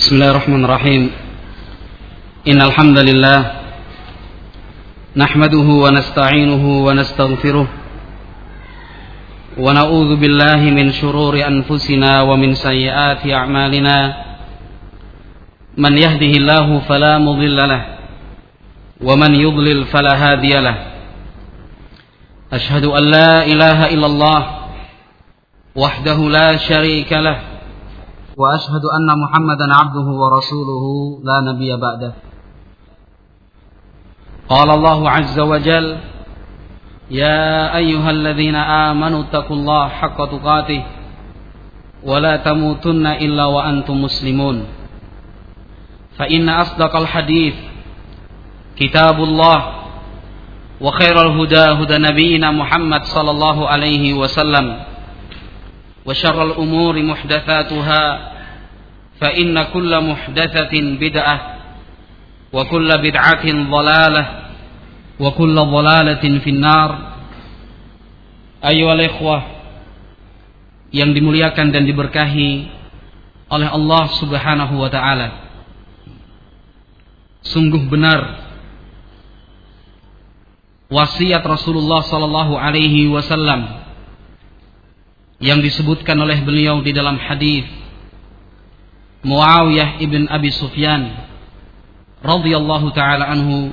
Bismillahirrahmanirrahim. Innal hamdalillah nahmaduhu wa nasta'inuhu wa nastaghfiruh wa na'udzu billahi min shururi anfusina wa min sayyiati a'malina. Man yahdihillahu fala mudilla lahu wa man yudlil fala hadiya lahu. Ashhadu an la ilaha illallah wahdahu la syarika lahu wa ashhadu anna Muhammadan abduhu wa rasuluhu la nabiyya ba'dah. Qala Allah azza wa jalla ya ayyuhalladzina amanu taqullaha haqqa tuqatih wa la tamutunna illa wa antum muslimun. Fa inna asdaqal hadits kitabullah wa khairal huda huda nabiyyina Muhammad sallallahu alaihi wasallam wa syarrul umuri muhdatsatuha fa inna kulla muhdatsatin bid'ah wa kulla bid'atin dhalalah wa kulla dhalalatin finnar. Ayyuhal ikhwah yang dimuliakan dan diberkahi oleh Allah Subhanahu wa taala, sungguh benar wasiat Rasulullah sallallahu alaihi wasallam yang disebutkan oleh beliau di dalam hadis Muawiyah ibn Abi Sufyan radhiyallahu taala anhu.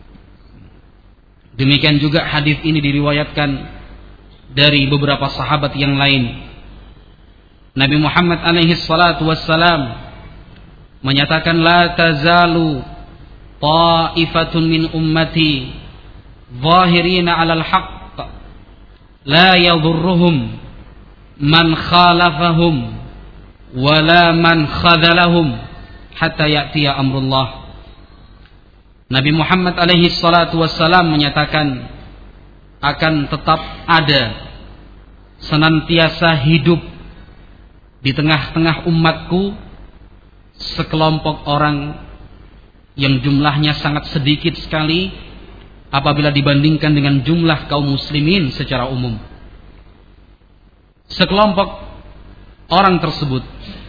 Demikian juga hadis ini diriwayatkan dari beberapa sahabat yang lain. Nabi Muhammad alaihi salatu wassalam menyatakan la tazalu ta'ifatun min ummati zahirina 'alal haqq la yadhurruhum man khalafahum wala man khadalahum hatta ya'tiya amrullah. Nabi Muhammad alaihi salatu wassalam menyatakan akan tetap ada, senantiasa hidup di tengah-tengah umatku sekelompok orang yang jumlahnya sangat sedikit sekali apabila dibandingkan dengan jumlah kaum muslimin secara umum. Sekelompok orang tersebut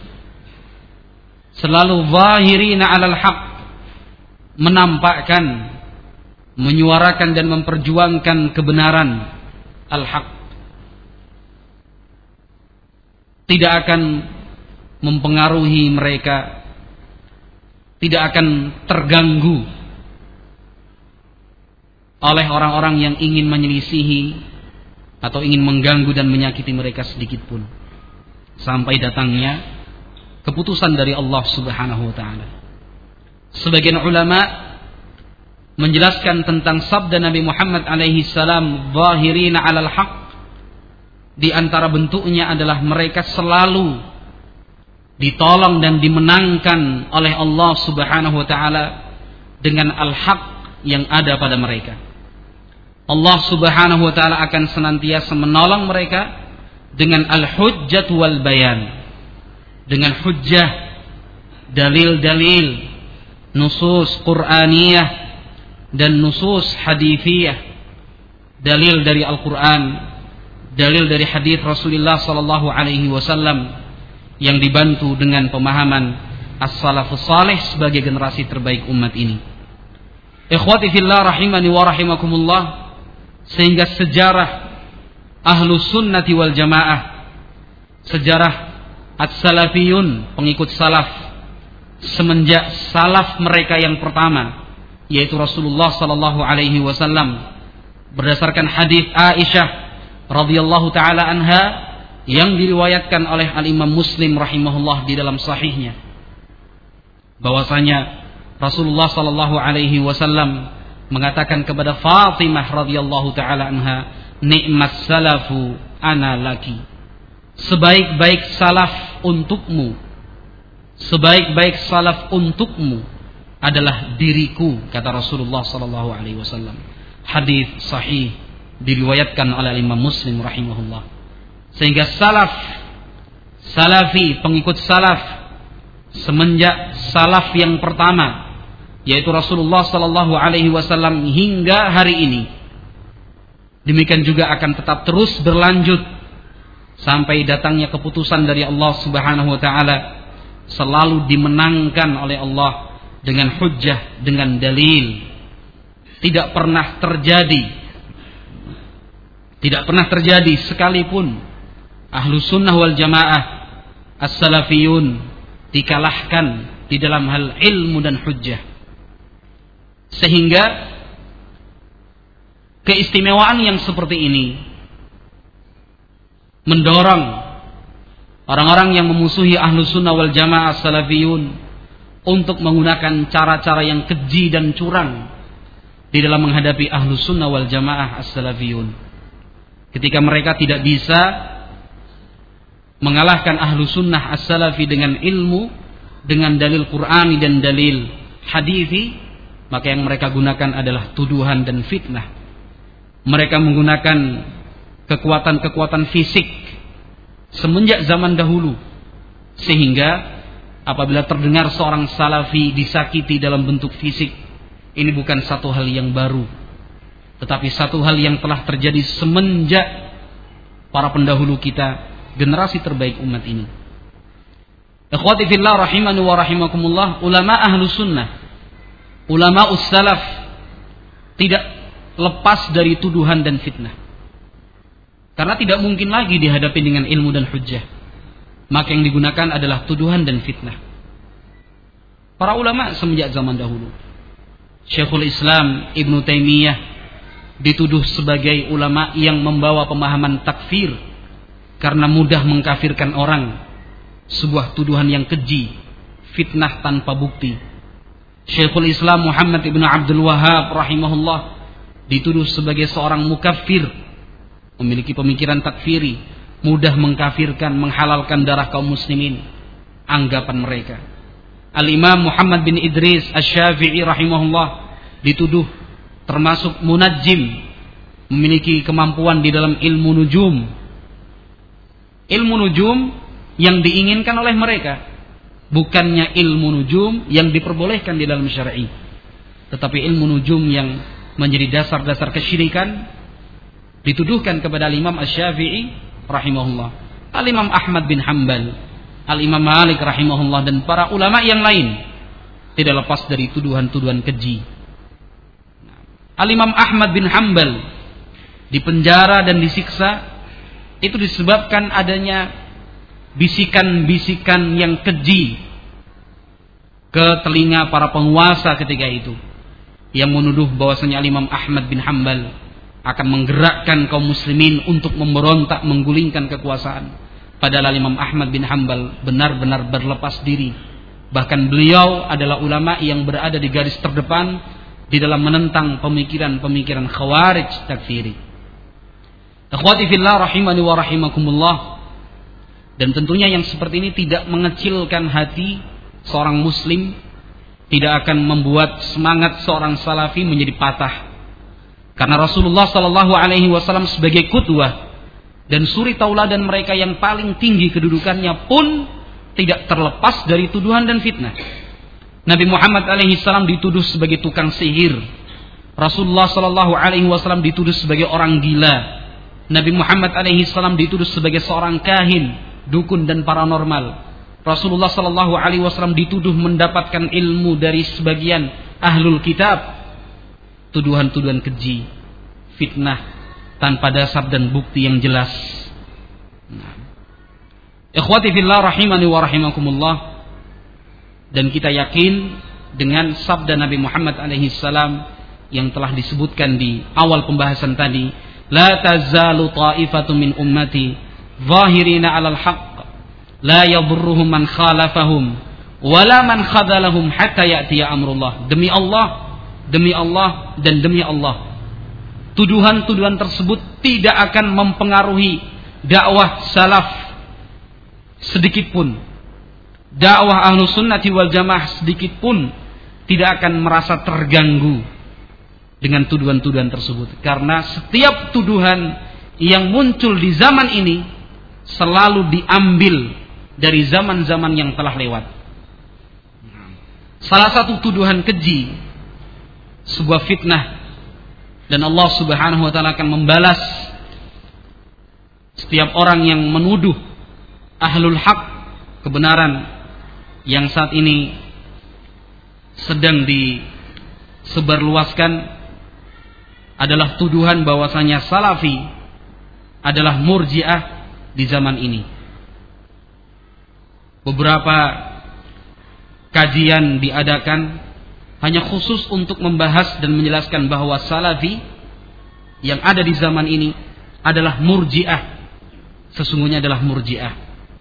selalu zahirina 'alal haqq, menampakkan, menyuarakan dan memperjuangkan kebenaran al-haq. Tidak akan mempengaruhi mereka, tidak akan terganggu oleh orang-orang yang ingin menyelisihi atau ingin mengganggu dan menyakiti mereka sedikit pun, sampai datangnya keputusan dari Allah Subhanahu wa taala. Sebagian ulama menjelaskan tentang sabda Nabi Muhammad alaihi salam zahirina 'alal haq, di antara bentuknya adalah mereka selalu ditolong dan dimenangkan oleh Allah Subhanahu wa taala dengan al-haq yang ada pada mereka. Allah Subhanahu wa taala akan senantiasa menolong mereka dengan al-hujjah wal bayan, dengan hujjah, dalil-dalil, nusus Qur'aniyah dan nusus hadithiyah, dalil dari Al-Quran, dalil dari hadith Rasulullah sallallahu alaihi wasallam yang dibantu dengan pemahaman as-salafus salih sebagai generasi terbaik umat ini. Ikhwati fillah rahimani wa rahimakumullah. Sehingga sejarah ahlus sunnati wal jamaah, sejarah as-salafiyun, pengikut salaf, semenjak salaf mereka yang pertama yaitu Rasulullah sallallahu alaihi wasallam, berdasarkan hadis Aisyah radhiyallahu taala anha yang diriwayatkan oleh al-Imam Muslim rahimahullah di dalam sahihnya, bahwasanya Rasulullah sallallahu alaihi wasallam mengatakan kepada Fatimah radhiyallahu taala anha, nikmat salafu ana laki, sebaik-baik salaf untukmu, sebaik-baik salaf untukmu adalah diriku, kata Rasulullah sallallahu alaihi wasallam. Hadis sahih diriwayatkan oleh Imam Muslim rahimahullah. Sehingga salaf, salafi, pengikut salaf semenjak salaf yang pertama yaitu Rasulullah sallallahu alaihi wasallam hingga hari ini, demikian juga akan tetap terus berlanjut sampai datangnya keputusan dari Allah Subhanahu wa taala selalu dimenangkan oleh Allah dengan hujjah, dengan dalil. Tidak pernah terjadi sekalipun Ahlus Sunnah wal Jamaah As-Salafiyun dikalahkan di dalam hal ilmu dan hujjah. Sehingga keistimewaan yang seperti ini mendorong orang-orang yang memusuhi Ahlus Sunnah wal Jamaah As-Salafiyun untuk menggunakan cara-cara yang keji dan curang di dalam menghadapi Ahlus Sunnah wal Jamaah As-Salafiyun. Ketika mereka tidak bisa mengalahkan Ahlus Sunnah As-Salafi dengan ilmu, dengan dalil Qur'ani dan dalil hadithi, maka yang mereka gunakan adalah tuduhan dan fitnah. Mereka menggunakan kekuatan-kekuatan fisik semenjak zaman dahulu, sehingga apabila terdengar seorang salafi disakiti dalam bentuk fisik, ini bukan satu hal yang baru, tetapi satu hal yang telah terjadi semenjak para pendahulu kita, generasi terbaik umat ini. Ikhwati fillah rahimani wa rahimakumullah, ulama Ahlus Sunnah, ulama ussalaf tidak lepas dari tuduhan dan fitnah. Karena tidak mungkin lagi dihadapi dengan ilmu dan hujjah. Maka yang digunakan adalah tuduhan dan fitnah. Para ulama semenjak zaman dahulu, Syekhul Islam Ibn Taimiyah dituduh sebagai ulama yang membawa pemahaman takfir karena mudah mengkafirkan orang. Sebuah tuduhan yang keji, fitnah tanpa bukti. Syekhul Islam Muhammad Ibn Abdul Wahhab rahimahullah dituduh sebagai seorang mukaffir, memiliki pemikiran takfiri, mudah mengkafirkan, menghalalkan darah kaum muslimin, anggapan mereka. Al-Imam Muhammad bin Idris Asy-Syafi'i rahimahullah dituduh termasuk munajjim, memiliki kemampuan di dalam ilmu nujum. Ilmu nujum yang diinginkan oleh mereka, bukannya ilmu nujum yang diperbolehkan di dalam syar'i, tetapi ilmu nujum yang menjadi dasar-dasar kesyirikan dituduhkan kepada Al-Imam Asy-Syafi'i rahimahullah, Al-Imam Ahmad bin Hanbal, Al-Imam Malik rahimahullah, dan para ulama yang lain tidak lepas dari tuduhan-tuduhan keji. Al-Imam Ahmad bin Hanbal dipenjara dan disiksa itu disebabkan adanya bisikan-bisikan yang keji ke telinga para penguasa ketika itu, yang menuduh bahwasanya Imam Ahmad bin Hanbal akan menggerakkan kaum muslimin untuk memberontak, menggulingkan kekuasaan. Padahal Imam Ahmad bin Hanbal benar-benar berlepas diri. Bahkan beliau adalah ulama yang berada di garis terdepan di dalam menentang pemikiran-pemikiran khawarij takfiri. Akhwati fillah rahimani wa rahimakumullah. Dan tentunya yang seperti ini tidak mengecilkan hati seorang muslim, tidak akan membuat semangat seorang salafi menjadi patah. Karena Rasulullah sallallahu alaihi wasallam sebagai qudwah dan suri tauladan mereka yang paling tinggi kedudukannya pun tidak terlepas dari tuduhan dan fitnah. Nabi Muhammad alaihi salam dituduh sebagai tukang sihir. Rasulullah sallallahu alaihi wasallam dituduh sebagai orang gila. Nabi Muhammad alaihi salam dituduh sebagai seorang kahin, dukun dan paranormal. Rasulullah sallallahu alaihi wasallam dituduh mendapatkan ilmu dari sebagian ahlul kitab. Tuduhan-tuduhan keji, fitnah tanpa dasar dan bukti yang jelas. Ikhwati fillah rahimani wa rahimakumullah. Dan kita yakin dengan sabda Nabi Muhammad alaihi salam yang telah disebutkan di awal pembahasan tadi, la tazalu ta'ifatu min ummati zahirina 'alal haqq la yadurruhum man khalafahum wala man khadalahum hatta ya'tiya amrullah. Demi Allah dan demi Allah, tuduhan-tuduhan tersebut tidak akan mempengaruhi dakwah salaf sedikit pun. Dakwah Ahlus Sunnati wal Jamaah sedikit pun tidak akan merasa terganggu dengan tuduhan-tuduhan tersebut. Karena setiap tuduhan yang muncul di zaman ini selalu diambil dari zaman-zaman yang telah lewat. Salah satu tuduhan keji, sebuah fitnah, dan Allah Subhanahu wa taala akan membalas setiap orang yang menuduh ahlul haq, kebenaran, yang saat ini sedang disebarluaskan adalah tuduhan bahwasanya Salafi adalah Murji'ah di zaman ini. Beberapa kajian diadakan hanya khusus untuk membahas dan menjelaskan bahwa Salafi yang ada di zaman ini adalah Murji'ah. Sesungguhnya adalah Murji'ah.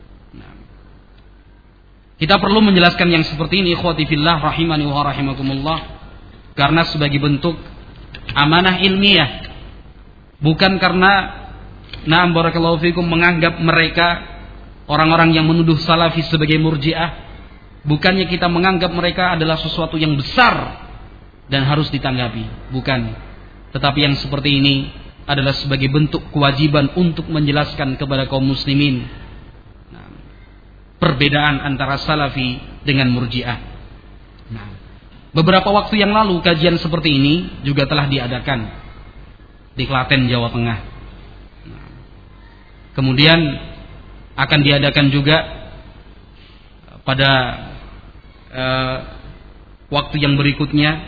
Kita perlu menjelaskan yang seperti ini, ikhwati fillah rahimani wa rahimakumullah, karena sebagai bentuk amanah ilmiah, bukan karena na'am barakallahu fikum menganggap mereka orang-orang yang menuduh Salafi sebagai Murji'ah. Bukannya kita menganggap mereka adalah sesuatu yang besar dan harus ditanggapi, bukan. Tetapi yang seperti ini adalah sebagai bentuk kewajiban untuk menjelaskan kepada kaum muslimin perbedaan antara Salafi dengan Murji'ah. Beberapa waktu yang lalu kajian seperti ini juga telah diadakan di Klaten, Jawa Tengah. Kemudian akan diadakan juga pada waktu yang berikutnya.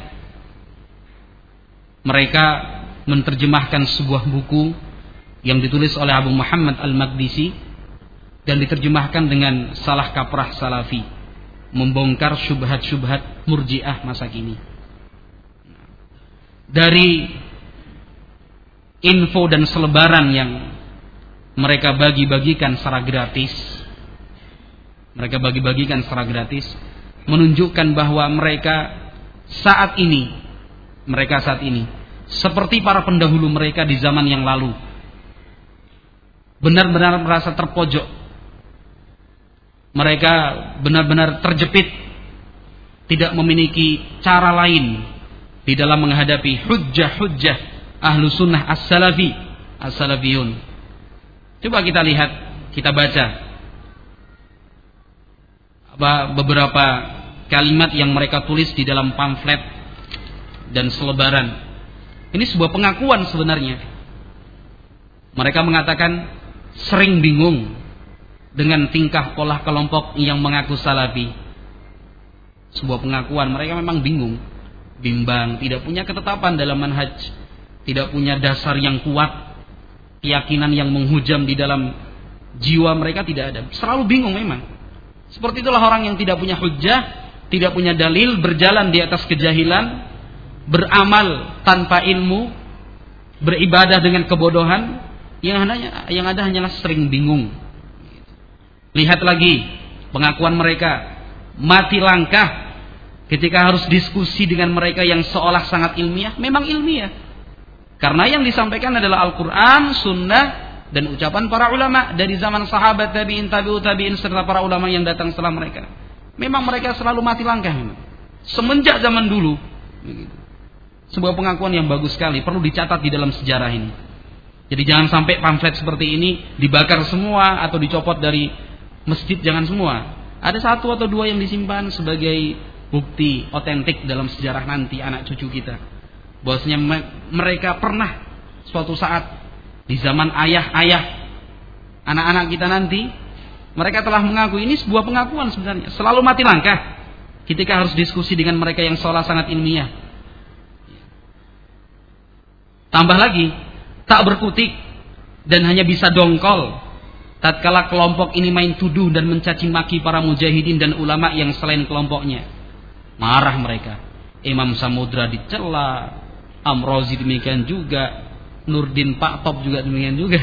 Mereka menerjemahkan sebuah buku yang ditulis oleh Abu Muhammad Al-Maqdisi dan diterjemahkan dengan salah kaprah Salafi, membongkar syubhat-syubhat Murji'ah masa kini. Dari info dan selebaran yang mereka bagi-bagikan secara gratis, menunjukkan bahwa mereka saat ini seperti para pendahulu mereka di zaman yang lalu, benar-benar merasa terpojok. Mereka benar-benar terjepit, tidak memiliki cara lain di dalam menghadapi hujjah-hujjah ahlu sunnah as-salafiyun. Coba kita lihat, kita baca beberapa kalimat yang mereka tulis di dalam pamflet dan selebaran. Ini sebuah pengakuan sebenarnya. Mereka mengatakan sering bingung dengan tingkah pola kelompok yang mengaku Salafi. Sebuah pengakuan, mereka memang bingung, bimbang, tidak punya ketetapan dalam manhaj, tidak punya dasar yang kuat, keyakinan yang menghujam di dalam jiwa mereka tidak ada. Selalu bingung memang. Seperti itulah orang yang tidak punya hujjah, tidak punya dalil, berjalan di atas kejahilan, beramal tanpa ilmu, beribadah dengan kebodohan, yang ada hanyalah sering bingung. Lihat lagi pengakuan mereka, mati langkah ketika harus diskusi dengan mereka yang seolah sangat ilmiah. Memang ilmiah, karena yang disampaikan adalah Al-Quran, Sunnah, dan ucapan para ulama dari zaman sahabat, tabi'in, tabi'ut tabi'in, serta para ulama yang datang setelah mereka. Memang mereka selalu mati langkah semenjak zaman dulu. Sebuah pengakuan yang bagus sekali, perlu dicatat di dalam sejarah ini. Jadi jangan sampai pamflet seperti ini dibakar semua atau dicopot dari masjid, jangan semua. Ada satu atau dua yang disimpan sebagai bukti otentik dalam sejarah nanti anak cucu kita, bahwasanya mereka pernah suatu saat di zaman ayah-ayah anak-anak kita nanti, mereka telah mengaku. Ini sebuah pengakuan sebenarnya. Selalu mati langkah ketika harus diskusi dengan mereka yang seolah sangat ilmiah. Tambah lagi, tak berkutik dan hanya bisa dongkol tatkala kelompok ini main tuduh dan mencaci maki para mujahidin dan ulama yang selain kelompoknya. Marah mereka. Imam Samudra dicela, Amrozi demikian juga, Nurdin Pak Top juga demikian juga.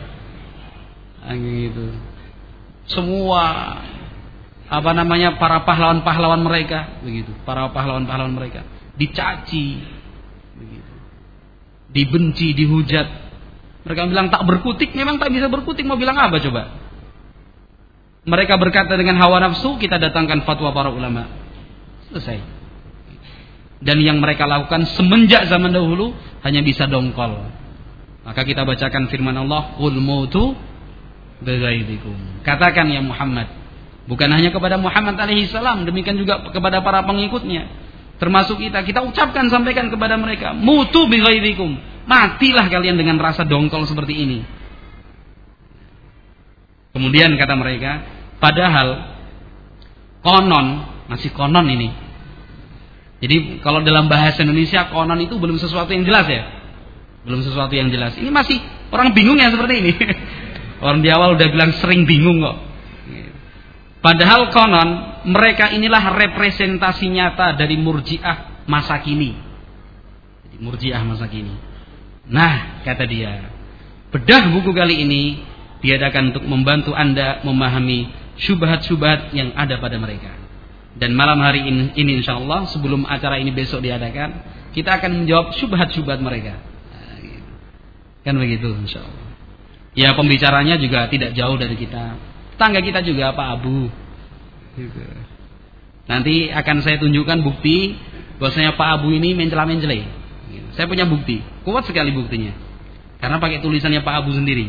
Gitu. Semua para pahlawan-pahlawan mereka begitu. Para pahlawan-pahlawan mereka dicaci begitu. Dibenci, dihujat. Mereka bilang tak berkutik, memang tak bisa berkutik, mau bilang apa coba? Mereka berkata dengan hawa nafsu, kita datangkan fatwa para ulama. Selesai. Dan yang mereka lakukan semenjak zaman dahulu hanya bisa dongkol. Maka kita bacakan firman Allah, qul mutu bighaizikum. Katakan ya Muhammad, bukan hanya kepada Muhammad alaihi salam, demikian juga kepada para pengikutnya, termasuk kita ucapkan, sampaikan kepada mereka, mutu bighaizikum. Matilah kalian dengan rasa dongkol seperti ini. Kemudian kata mereka, padahal Konon, masih konon ini. Jadi kalau dalam bahasa Indonesia konon itu belum sesuatu yang jelas ya. Belum sesuatu yang jelas. Ini masih orang bingung ya seperti ini. Orang di awal udah bilang sering bingung kok. Padahal konon mereka inilah representasi nyata dari Murji'ah masa kini. Murji'ah masa kini. Nah, kata dia, bedah buku kali ini diadakan untuk membantu Anda memahami syubhat-syubhat yang ada pada mereka. Dan malam hari ini insyaallah sebelum acara ini besok diadakan, kita akan menjawab syubhat-syubhat mereka. Kan begitu insyaallah. Ya, pembicaranya juga tidak jauh dari kita. Tangga kita juga Pak Abu. Gitu. Nanti akan saya tunjukkan bukti bahwasanya Pak Abu ini mencela-mencela. Saya punya bukti, kuat sekali buktinya. Karena pakai tulisannya Pak Abu sendiri.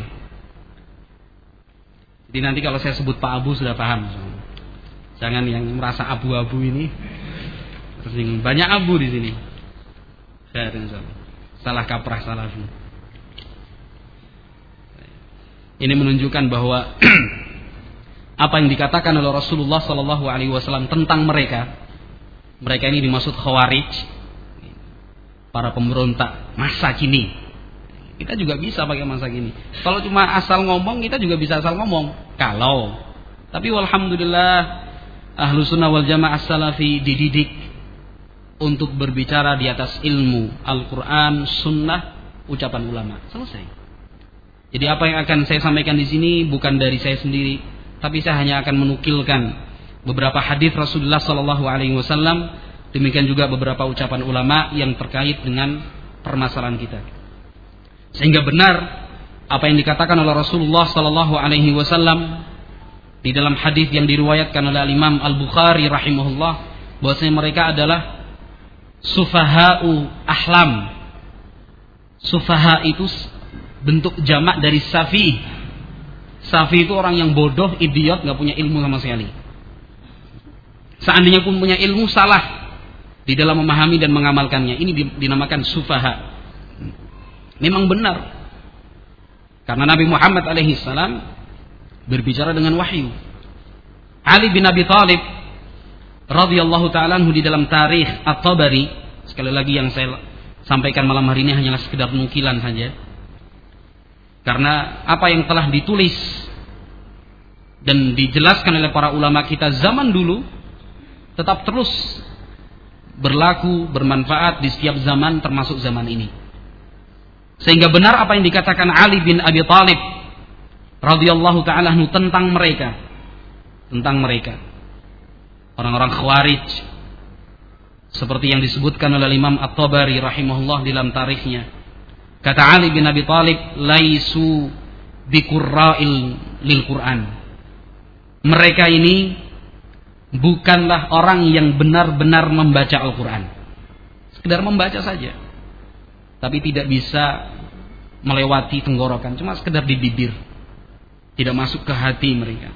Jadi nanti kalau saya sebut Pak Abu sudah paham. Jangan yang merasa abu-abu ini. Tersinggung. Banyak abu di sini. Salah kaprah salafi. Ini menunjukkan bahwa apa yang dikatakan oleh Rasulullah Sallallahu Alaihi Wasallam tentang mereka ini dimaksud khawarij, para pemberontak masa kini. Kita juga bisa pakai masa kini. Kalau cuma asal ngomong, kita juga bisa asal ngomong. Tapi walhamdulillah ahlu sunnah wal jamaah salafi dididik untuk berbicara di atas ilmu Al-Quran, sunnah, ucapan ulama. Selesai. Jadi apa yang akan saya sampaikan di sini bukan dari saya sendiri, tapi saya hanya akan menukilkan beberapa hadis Rasulullah Sallallahu Alaihi Wasallam, demikian juga beberapa ucapan ulama yang terkait dengan permasalahan kita. Sehingga benar apa yang dikatakan oleh Rasulullah Sallallahu Alaihi Wasallam di dalam hadis yang diriwayatkan oleh Imam Al-Bukhari rahimahullah, bahwasanya mereka adalah sufaha'u ahlam. Sufaha itu bentuk jamak dari safi. Safi itu orang yang bodoh, idiot, gak punya ilmu sama sekali. Seandainya pun punya ilmu, salah di dalam memahami dan mengamalkannya. Ini dinamakan sufaha. Memang benar. Karena Nabi Muhammad alaihissalam berbicara dengan wahyu. Ali bin Abi Thalib radhiyallahu ta'ala anhu di dalam tarikh At-Tabari, sekali lagi yang saya sampaikan malam hari ini hanyalah sekedar nukilan saja. Karena apa yang telah ditulis dan dijelaskan oleh para ulama kita zaman dulu tetap terus berlaku, bermanfaat di setiap zaman termasuk zaman ini. Sehingga benar apa yang dikatakan Ali bin Abi Thalib radhiyallahu ta'ala anhu tentang mereka. Orang-orang khawarij. Seperti yang disebutkan oleh Imam At-Tabari rahimahullah dalam tarikhnya. Kata Ali bin Abi Thalib, laisu biqurra'il lil Qur'an. Mereka ini bukanlah orang yang benar-benar membaca Al-Qur'an. Sekedar membaca saja. Tapi tidak bisa melewati tenggorokan, cuma sekedar di bibir. Tidak masuk ke hati mereka.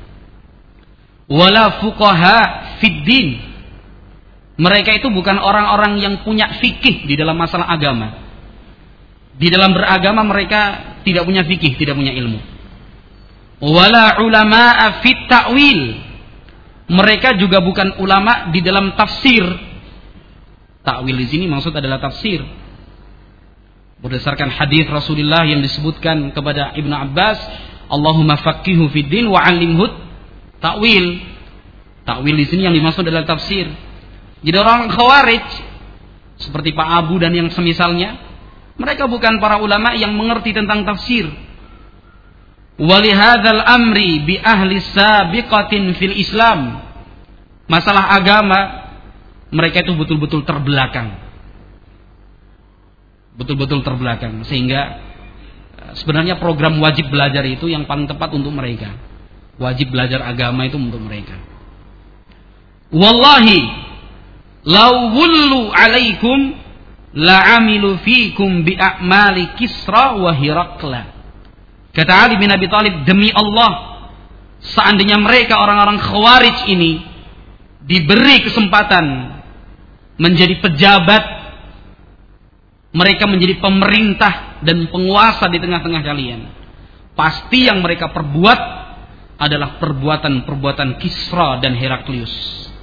Wala fuqaha fid din. Mereka itu bukan orang-orang yang punya fikih di dalam masalah agama. Di dalam beragama mereka tidak punya fikih, tidak punya ilmu. Wala ulama'a fit ta'wil. Mereka juga bukan ulama di dalam tafsir. Ta'wil di sini maksud adalah tafsir. Berdasarkan hadis Rasulullah yang disebutkan kepada Ibnu Abbas, Allahumma faqihu fid din wa 'allimhu ta'wil. Ta'wil di sini yang dimaksud adalah tafsir. Jadi orang khawarij seperti Pak Abu dan yang semisalnya, mereka bukan para ulama yang mengerti tentang tafsir. Walihadzal amri bi ahli sabiqatin fil Islam. Masalah agama mereka itu betul-betul terbelakang. Betul-betul terbelakang, sehingga sebenarnya program wajib belajar itu yang paling tepat untuk mereka. Wajib belajar agama itu untuk mereka. Wallahi law wullu alaikum la'amilu fikum bi'a'mali Kisra wa Hirakla. Kata Ali bin Abi Thalib, demi Allah, seandainya mereka orang-orang khawarij ini diberi kesempatan menjadi pejabat, mereka menjadi pemerintah dan penguasa di tengah-tengah kalian, pasti yang mereka perbuat adalah perbuatan-perbuatan Kisra dan Heraklius.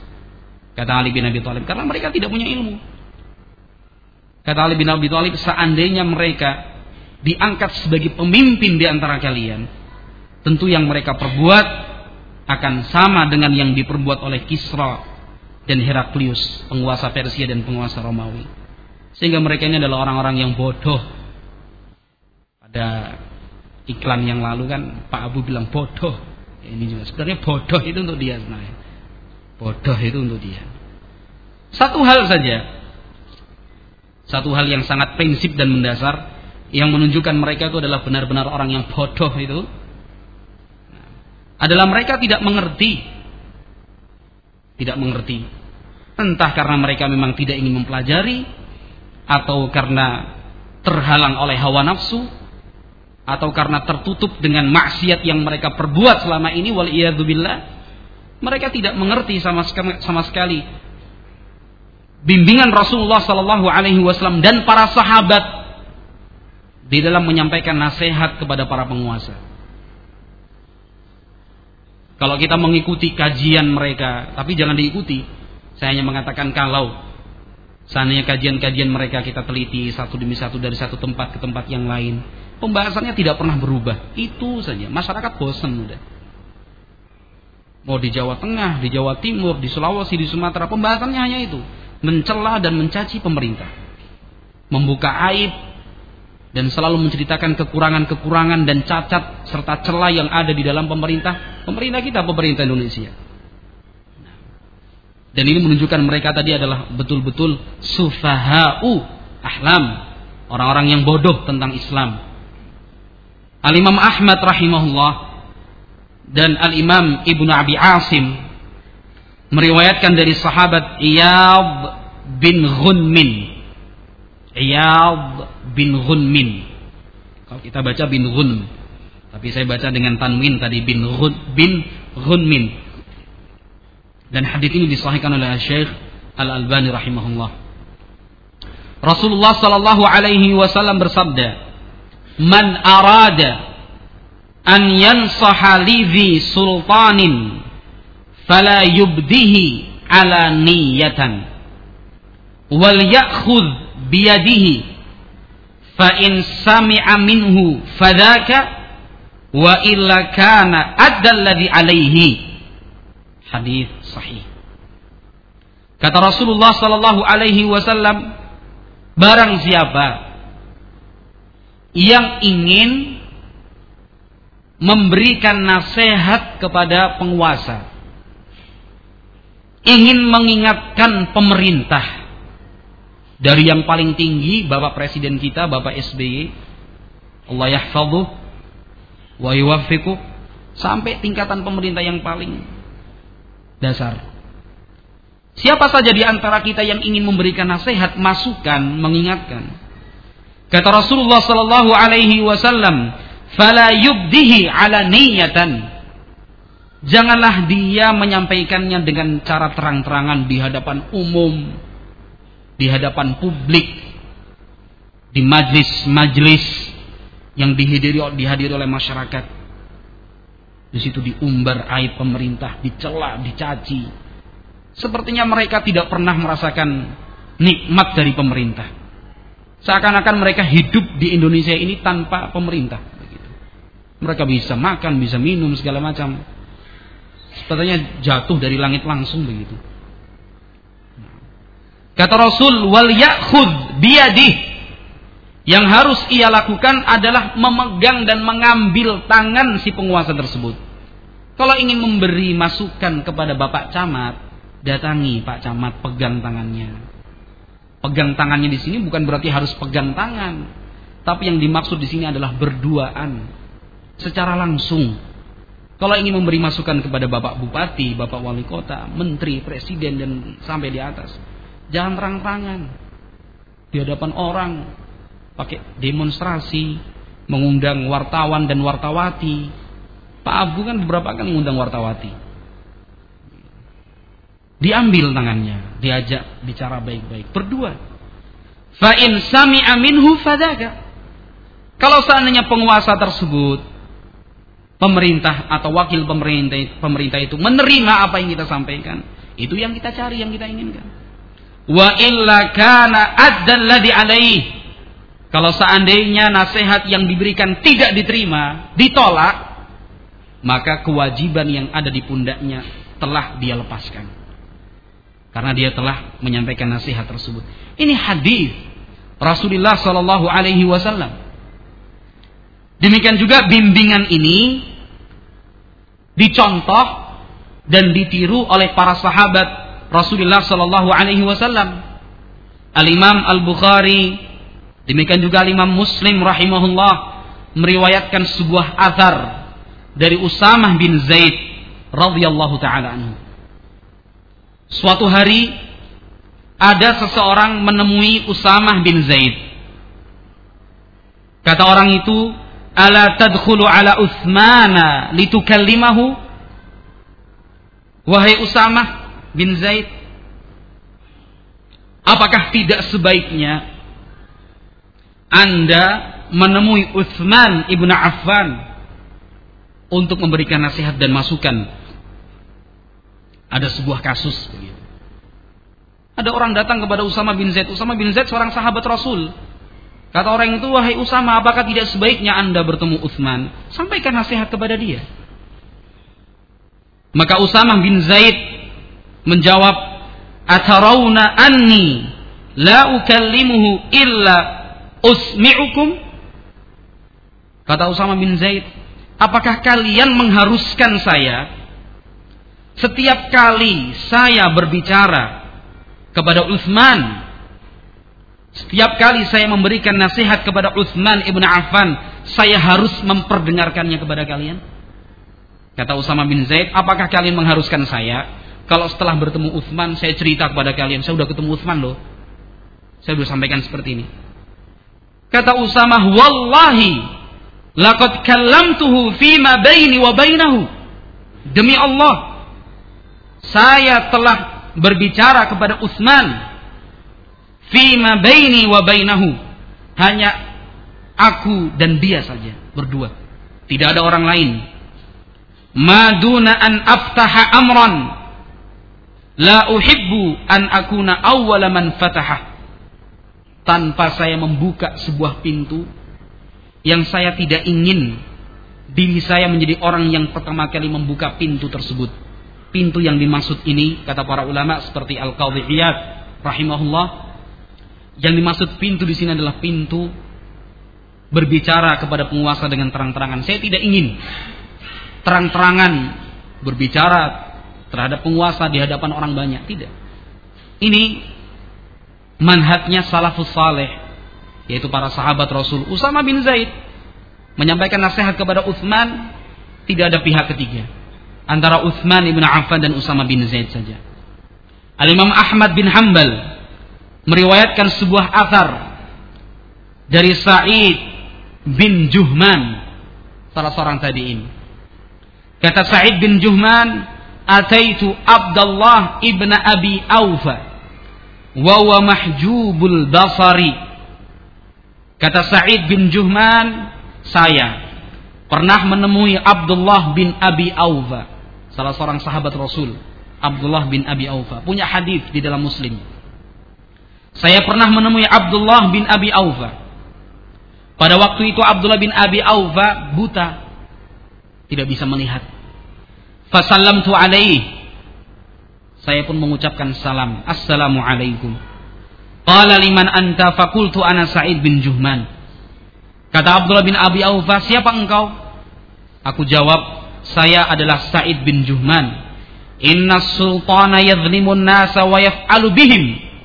Kata Ali bin Abi Thalib, karena mereka tidak punya ilmu. Kata Ali bin Abi Thalib, seandainya mereka diangkat sebagai pemimpin di antara kalian, tentu yang mereka perbuat akan sama dengan yang diperbuat oleh Kisra dan Heraklius, penguasa Persia dan penguasa Romawi. Sehingga mereka ini adalah orang-orang yang bodoh. Pada iklan yang lalu kan Pak Abu bilang bodoh. Ini juga sebenarnya bodoh itu untuk dia sebenarnya. Bodoh itu untuk dia. Satu hal saja. Satu hal yang sangat prinsip dan mendasar yang menunjukkan mereka itu adalah benar-benar orang yang bodoh itu adalah mereka tidak mengerti. Tidak mengerti. Entah karena mereka memang tidak ingin mempelajari, atau karena terhalang oleh hawa nafsu, atau karena tertutup dengan maksiat yang mereka perbuat selama ini, wal'iyadzubillah. Mereka tidak mengerti sama sekali bimbingan Rasulullah sallallahu alaihi wasallam dan para sahabat di dalam menyampaikan nasihat kepada para penguasa. Kalau kita mengikuti kajian mereka, tapi jangan diikuti. Saya hanya mengatakan kalau seandainya kajian-kajian mereka kita teliti satu demi satu dari satu tempat ke tempat yang lain, pembahasannya tidak pernah berubah. Itu saja. Masyarakat bosan udah. Mau di Jawa Tengah, di Jawa Timur, di Sulawesi, di Sumatera, pembahasannya hanya itu. Mencela dan mencaci pemerintah. Membuka aib dan selalu menceritakan kekurangan-kekurangan dan cacat serta celah yang ada di dalam pemerintah kita, pemerintah Indonesia. Dan ini menunjukkan mereka tadi adalah betul-betul sufaha'u ahlam, orang-orang yang bodoh tentang Islam. Al-Imam Ahmad rahimahullah dan Al-Imam Ibnu Abi Asim meriwayatkan dari sahabat Iyad bin Ghunmin. Iyad bin Ghunmin. Kalau kita baca bin Ghun, tapi saya baca dengan tanwin tadi bin Ghunmin. Dan hadits ini disahihkan oleh Syekh Al-Albani rahimahullah. Rasulullah sallallahu alaihi wasallam bersabda, "Man arada an yansaha lidhi sultanin fala yubdihi ala niyatan wal ya'khudh biyadihi fa in sami'a minhu fadhaka wa illa kana addal ladhi alaihi." Hadis sahih. Kata Rasulullah sallallahu alaihi wasallam, barang siapa yang ingin memberikan nasihat kepada penguasa, ingin mengingatkan pemerintah, dari yang paling tinggi Bapak Presiden kita, Bapak SBY, Allah yahfadhuh wa yuwaffiquh, sampai tingkatan pemerintah yang paling dasar. Siapa saja di antara kita yang ingin memberikan nasihat, masukan, mengingatkan, kata Rasulullah sallallahu alaihi wasallam, fala yubdihi ala niyatan, janganlah dia menyampaikannya dengan cara terang-terangan di hadapan umum, di hadapan publik, di majlis-majlis yang dihadiri oleh masyarakat. Di situ diumbar aib pemerintah, dicela, dicaci. Sepertinya mereka tidak pernah merasakan nikmat dari pemerintah. Seakan-akan mereka hidup di Indonesia ini tanpa pemerintah. Mereka bisa makan, bisa minum, segala macam. Sepertinya jatuh dari langit langsung begitu. Kata Rasul, wal ya'khudh biyadih. Yang harus ia lakukan adalah memegang dan mengambil tangan si penguasa tersebut. Kalau ingin memberi masukan kepada Bapak Camat, datangi Pak Camat, pegang tangannya. Pegang tangannya di sini bukan berarti harus pegang tangan, tapi yang dimaksud di sini adalah berduaan secara langsung. Kalau ingin memberi masukan kepada Bapak Bupati, Bapak Wali Kota, Menteri, Presiden dan sampai di atas, jangan terang-terangan di hadapan orang, pakai demonstrasi, mengundang wartawan dan wartawati. Pak Abu kan beberapa kali mengundang wartawati. Diambil tangannya, diajak bicara baik-baik, berdua. Fa in sami'a minhu fadaka. Kalau seandainya penguasa tersebut, pemerintah atau wakil pemerintah itu menerima apa yang kita sampaikan, Itu yang kita cari, yang kita inginkan. Wa illa kana addan ladzi alaih. Kalau seandainya nasihat yang diberikan tidak diterima, ditolak, maka kewajiban yang ada di pundaknya telah dia lepaskan. Karena dia telah menyampaikan nasihat tersebut. Ini hadis Rasulullah sallallahu alaihi wasallam. Demikian juga bimbingan ini dicontoh dan ditiru oleh para sahabat Rasulullah sallallahu alaihi wasallam. Al-Imam Al-Bukhari, demikian juga Al-Imam Muslim rahimahullah meriwayatkan sebuah athar dari Usamah bin Zaid radhiyallahu taala anhu. Suatu hari ada seseorang menemui Usamah bin Zaid. Kata orang itu, "Ala tadkhulu ala Utsmana litukallimahu?" Wahai Usamah bin Zaid, apakah tidak sebaiknya Anda menemui Utsman ibn Affan untuk memberikan nasihat dan masukan? Ada sebuah kasus begitu. Ada orang datang kepada Usamah bin Zaid. Usamah bin Zaid seorang sahabat Rasul. Kata orang itu, "Wahai Usamah, apakah tidak sebaiknya Anda bertemu Utsman? Sampaikan nasihat kepada dia." Maka Usamah bin Zaid menjawab, "Atarawna anni la ukallimuhu illa usmi'ukum?" Kata Usamah bin Zaid, "Apakah kalian mengharuskan saya setiap kali saya berbicara kepada Utsman, setiap kali saya memberikan nasihat kepada Utsman ibn Affan, saya harus memperdengarkannya kepada kalian?" Kata Usamah bin Zaid, "Apakah kalian mengharuskan saya kalau setelah bertemu Utsman saya cerita kepada kalian, saya sudah ketemu Utsman loh, saya sudah sampaikan seperti ini?" Kata Usamah, "Wallahi laqad kallamtuhu fima baini wa bainahu." Demi Allah, saya telah berbicara kepada Utsman fima baini wa bainahu, hanya aku dan dia saja, berdua, tidak ada orang lain. Maduna an aftaha amran la uhibbu an akuna awwala man fataha. Tanpa saya membuka sebuah pintu yang saya tidak ingin diri saya menjadi orang yang pertama kali membuka pintu tersebut. Pintu yang dimaksud ini, kata para ulama seperti Al-Qadhi Iyad rahimahullah, yang dimaksud pintu di sini adalah pintu berbicara kepada penguasa dengan terang-terangan. Saya tidak ingin terang-terangan berbicara terhadap penguasa di hadapan orang banyak, tidak. Ini manhajnya salafus saleh, yaitu para sahabat Rasul. Usamah bin Zaid menyampaikan nasihat kepada Utsman, tidak ada pihak ketiga antara Utsman ibn Affan dan Usamah bin Zaid saja. Al-Imam Ahmad bin Hanbal meriwayatkan sebuah athar dari Sa'id bin Juhman, salah seorang tabi'in. Kata Sa'id bin Juhman, "Ataitu Abdullah ibn Abi Aufa wa huwa mahjubul basari." Kata Sa'id bin Juhman, saya pernah menemui Abdullah bin Abi Aufa, salah seorang sahabat Rasul. Abdullah bin Abi Aufa punya hadis di dalam Muslim. Saya pernah menemui Abdullah bin Abi Aufa. Pada waktu itu Abdullah bin Abi Aufa buta, tidak bisa melihat. Fasallamtu alaihi, saya pun mengucapkan salam, "Assalamu alaikum." Qala liman anta? Faqultu ana Sa'id bin Juhman. Kata Abdullah bin Abi Aufa, "Siapa engkau?" Aku jawab, "Saya adalah Sa'id bin Juhman." "Inna sultana yadhlimun nasa wa yaf'alu bihim."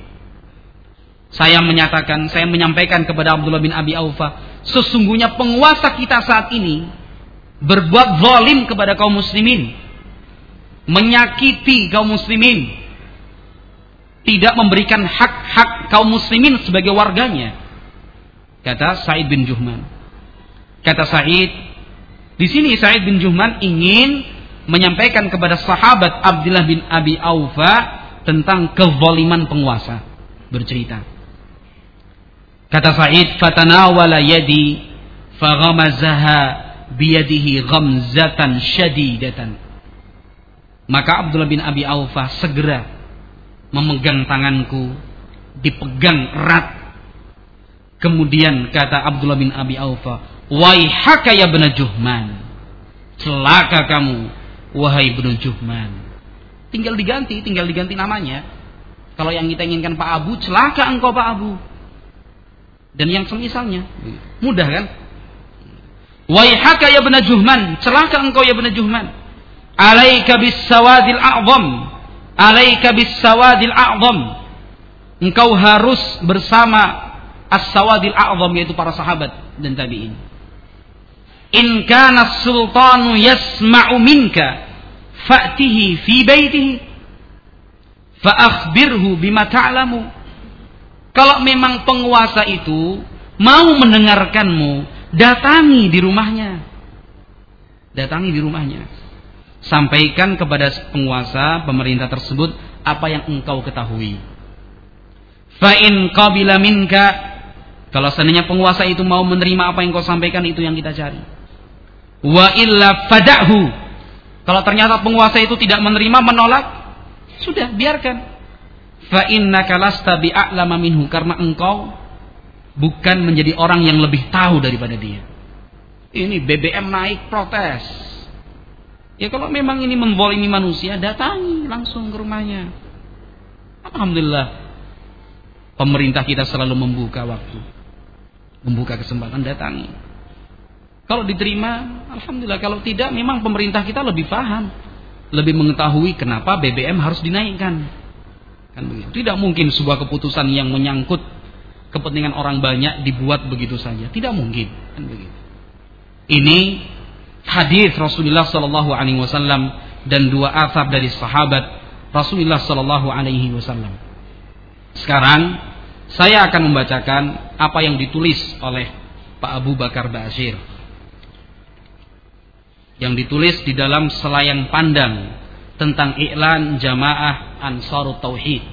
Saya menyampaikan kepada Abdullah bin Abi Aufa, sesungguhnya penguasa kita saat ini berbuat zalim kepada kaum muslimin, menyakiti kaum muslimin, tidak memberikan hak-hak kaum muslimin sebagai warganya. Kata Sa'id bin Juhman. Kata Sa'id, di sini Sa'id bin Juhman ingin menyampaikan kepada sahabat Abdullah bin Abi Aufa tentang kezaliman penguasa. Bercerita. Kata Sa'id, "Fatanawala yadi faghamazaha biyadihi ghamzatan syadidatan." Maka Abdullah bin Abi Aufa segera memegang tanganku, dipegang erat. Kemudian kata Abdullah bin Abi Aufa, "Waihaka ya ibn Juhman." Celaka kamu, wahai ibn Juhman. Tinggal diganti namanya. Kalau yang kita inginkan Pak Abu, celaka engkau Pak Abu. Dan yang semisalnya. Mudah kan? Waihaka ya ibn Juhman, celaka engkau ya ibn Juhman. Alaika bis sawadil a'zam. Alaika bis sawadil a'zam. Engkau harus bersama as-sawadil a'zam, yaitu para sahabat dan tabi'in. In kana sultanu yasma'u minka fa'tihi fi baitihi fa akhbirhu bima ta'lamu. Kalau memang penguasa itu mau mendengarkanmu, datangi di rumahnya. Sampaikan kepada penguasa pemerintah tersebut apa yang engkau ketahui. Fa in qabila minka, kalau seandainya penguasa itu mau menerima apa yang kau sampaikan, itu yang kita cari. Wa illa fada'hu, kalau ternyata penguasa itu tidak menerima, menolak, sudah biarkan. Fa innaka lasta bi'a'lama minhu, karena engkau bukan menjadi orang yang lebih tahu daripada dia. Ini BBM naik, protes. Ya kalau memang ini menzalimi manusia, datangi langsung ke rumahnya. Alhamdulillah, pemerintah kita selalu membuka waktu, membuka kesempatan, datangi. Kalau diterima, alhamdulillah. Kalau tidak, memang pemerintah kita lebih paham, lebih mengetahui kenapa BBM harus dinaikkan. Kan begitu. Tidak mungkin sebuah keputusan yang menyangkut kepentingan orang banyak dibuat begitu saja. Tidak mungkin. Kan begitu. Ini hadis Rasulullah sallallahu alaihi wasallam dan dua athar dari sahabat Rasulullah sallallahu alaihi wasallam. Sekarang saya akan membacakan apa yang ditulis oleh Pak Abu Bakar Ba'asyir, yang ditulis di dalam selayang pandang tentang I'lan Jamaah Ansarut Tauhid.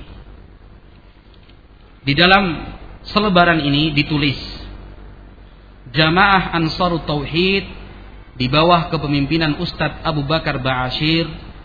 Di dalam selebaran ini ditulis, Jamaah Ansarut Tauhid di bawah kepemimpinan Ustadz Abu Bakar Ba'asyir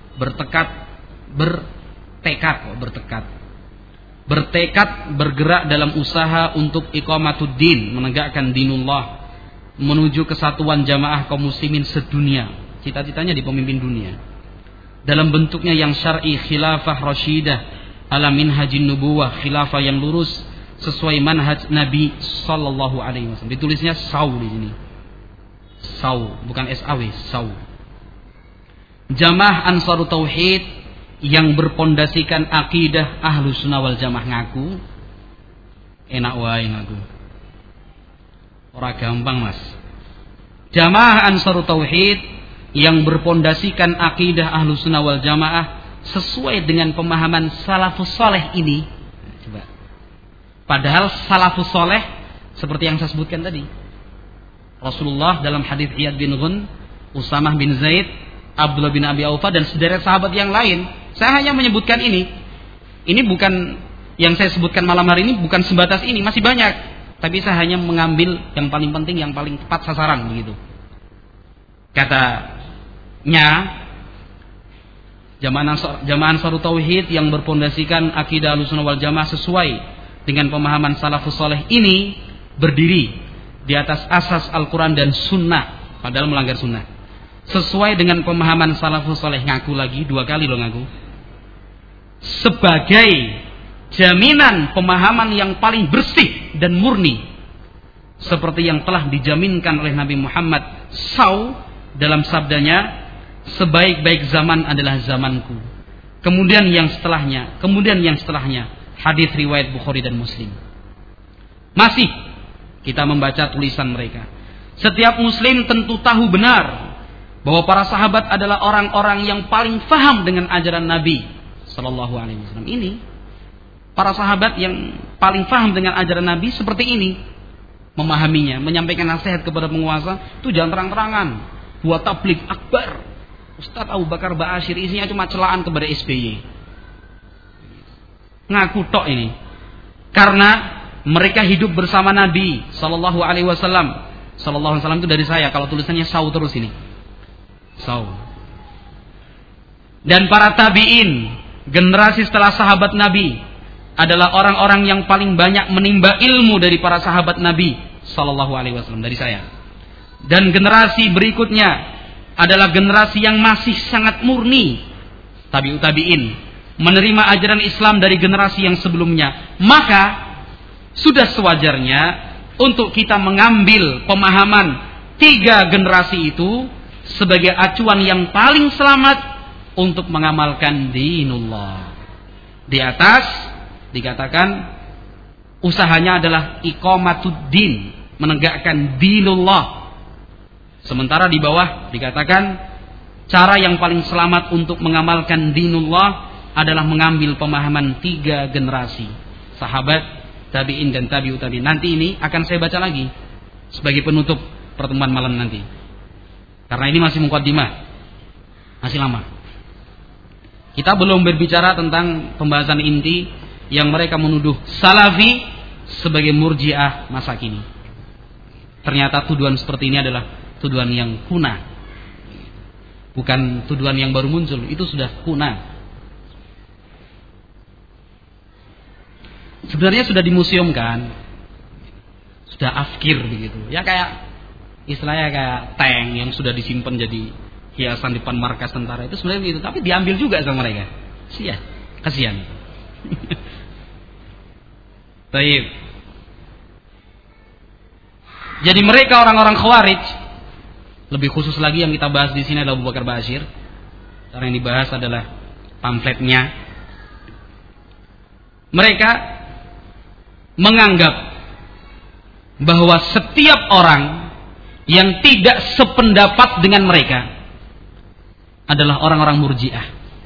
bertekad bergerak dalam usaha untuk iqamatuddin, menegakkan dinullah, menuju kesatuan jamaah kaum muslimin sedunia. Cita-citanya di pemimpin dunia dalam bentuknya yang syar'i, khilafah rasyidah ala minhajin nubuwah, khilafah yang lurus sesuai manhaj Nabi sallallahu alaihi wasallam. Ditulisnya saw di sini. Saw, bukan SAW, saw. Jamaah Ansarut Tauhid yang berpondasikan akidah Ahlus Sunnah wal Jamaah. Ngaku enak wae ngaku. Ora gampang, Mas. Jamaah Ansarut Tauhid yang berpondasikan akidah Ahlus Sunnah wal Jamaah sesuai dengan pemahaman salafus saleh ini. Coba. Padahal salafus saleh seperti yang saya sebutkan tadi, Rasulullah dalam hadis Iyad bin Ghun, Usamah bin Zaid, Abdullah bin Abi Aufa dan sederet sahabat yang lain. Saya hanya menyebutkan ini. Ini bukan yang saya sebutkan malam hari ini, bukan sebatas ini, masih banyak. Tapi saya hanya mengambil yang paling penting, yang paling tepat sasaran begitu. Katanya, Jamaah Ansarut Tauhid yang berpondasikan akidah Ahlussunnah wal Jamaah sesuai dengan pemahaman salafus saleh ini berdiri di atas asas Al-Quran dan Sunnah, padahal melanggar Sunnah. Sesuai dengan pemahaman salafus saleh, ngaku lagi, 2 kali lo ngaku. Sebagai jaminan pemahaman yang paling bersih dan murni, seperti yang telah dijaminkan oleh Nabi Muhammad SAW dalam sabdanya, sebaik-baik zaman adalah zamanku. Kemudian yang setelahnya, hadis riwayat Bukhari dan Muslim. Masih kita membaca tulisan mereka. Setiap muslim tentu tahu benar bahwa para sahabat adalah orang-orang yang paling faham dengan ajaran Nabi sallallahu alaihi wasallam. Ini para sahabat yang paling faham dengan ajaran Nabi seperti ini, memahaminya, menyampaikan nasihat kepada penguasa itu jangan terang-terangan, buat tabligh akbar. Ustadz Abu Bakar Ba'asyir isinya cuma celaan kepada SBY. Ngaku tok ini. Karena mereka hidup bersama Nabi sallallahu alaihi wasallam. Sallallahu alaihi wasallam itu dari saya, kalau tulisannya saw terus ini. Saw. dan para tabi'in, generasi setelah sahabat Nabi, adalah orang-orang yang paling banyak menimba ilmu dari para sahabat Nabi sallallahu alaihi wasallam, dari saya. Dan generasi berikutnya adalah generasi yang masih sangat murni, tabi'ut tabi'in, menerima ajaran Islam dari generasi yang sebelumnya. Maka sudah sewajarnya untuk kita mengambil pemahaman 3 generasi itu sebagai acuan yang paling selamat untuk mengamalkan dinullah. Di atas dikatakan usahanya adalah iqamatuddin, menegakkan dinullah. Sementara di bawah dikatakan cara yang paling selamat untuk mengamalkan dinullah adalah mengambil pemahaman 3 generasi, sahabat, tabi'in dan tabi'ut tabi'in. Nanti ini akan saya baca lagi sebagai penutup pertemuan malam nanti. Karena ini masih muqaddimah, masih lama. Kita belum berbicara tentang pembahasan inti yang mereka menuduh Salafi sebagai murji'ah masa kini. Ternyata tuduhan seperti ini adalah tuduhan yang kuna, bukan tuduhan yang baru muncul, itu sudah kuna. Sebenarnya sudah dimuseumkan, sudah afkir begitu. Ya kayak istilahnya kayak tank yang sudah disimpan jadi hiasan depan markas tentara, itu sebenarnya begitu, tapi diambil juga sama mereka. Kasihan. Baik. Jadi mereka orang-orang Khawarij, lebih khusus lagi yang kita bahas di sini adalah Abu Bakar Bashir. Karena yang dibahas adalah pamfletnya. Mereka menganggap bahwa setiap orang yang tidak sependapat dengan mereka adalah orang-orang murji'ah.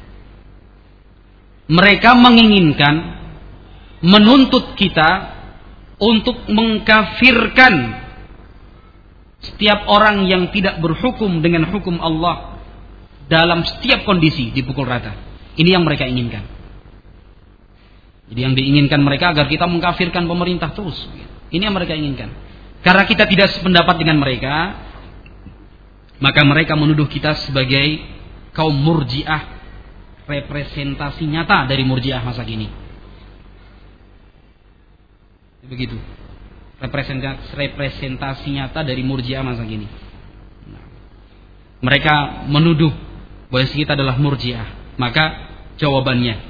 Mereka menginginkan, menuntut kita untuk mengkafirkan setiap orang yang tidak berhukum dengan hukum Allah dalam setiap kondisi, dipukul rata. Ini yang mereka inginkan. Jadi yang diinginkan mereka agar kita mengkafirkan pemerintah terus. Ini yang mereka inginkan. Karena kita tidak sependapat dengan mereka, maka mereka menuduh kita sebagai kaum murji'ah, representasi nyata dari murji'ah masa kini. Begitu. Representasi nyata dari murji'ah masa kini. Mereka menuduh bahwa kita adalah murji'ah. Maka jawabannya,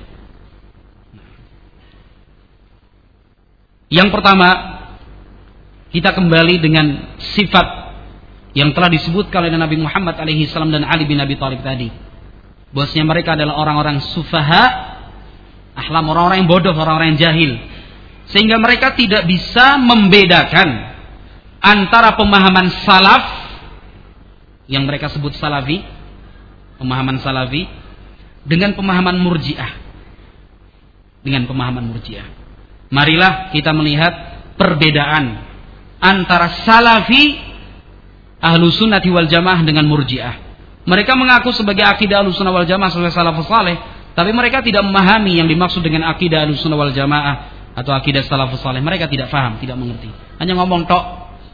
yang pertama, kita kembali dengan sifat yang telah disebutkan oleh Nabi Muhammad alaihi salam dan Ali bin Abi Thalib tadi. Bahwasanya mereka adalah orang-orang sufaha, ahlam, orang-orang yang bodoh, orang-orang yang jahil. Sehingga mereka tidak bisa membedakan antara pemahaman salaf yang mereka sebut salafi, pemahaman salafi, dengan pemahaman murji'ah. Dengan pemahaman murji'ah. Marilah kita melihat perbedaan antara salafi, ahlu sunnati wal jamaah, dengan murji'ah. Mereka mengaku sebagai akidah ahlu sunnah wal jamaah sebagai salafus saleh, tapi mereka tidak memahami yang dimaksud dengan akidah ahlu sunnah wal jamaah atau akidah salafus saleh. Mereka tidak paham, tidak mengerti, hanya ngomong tok.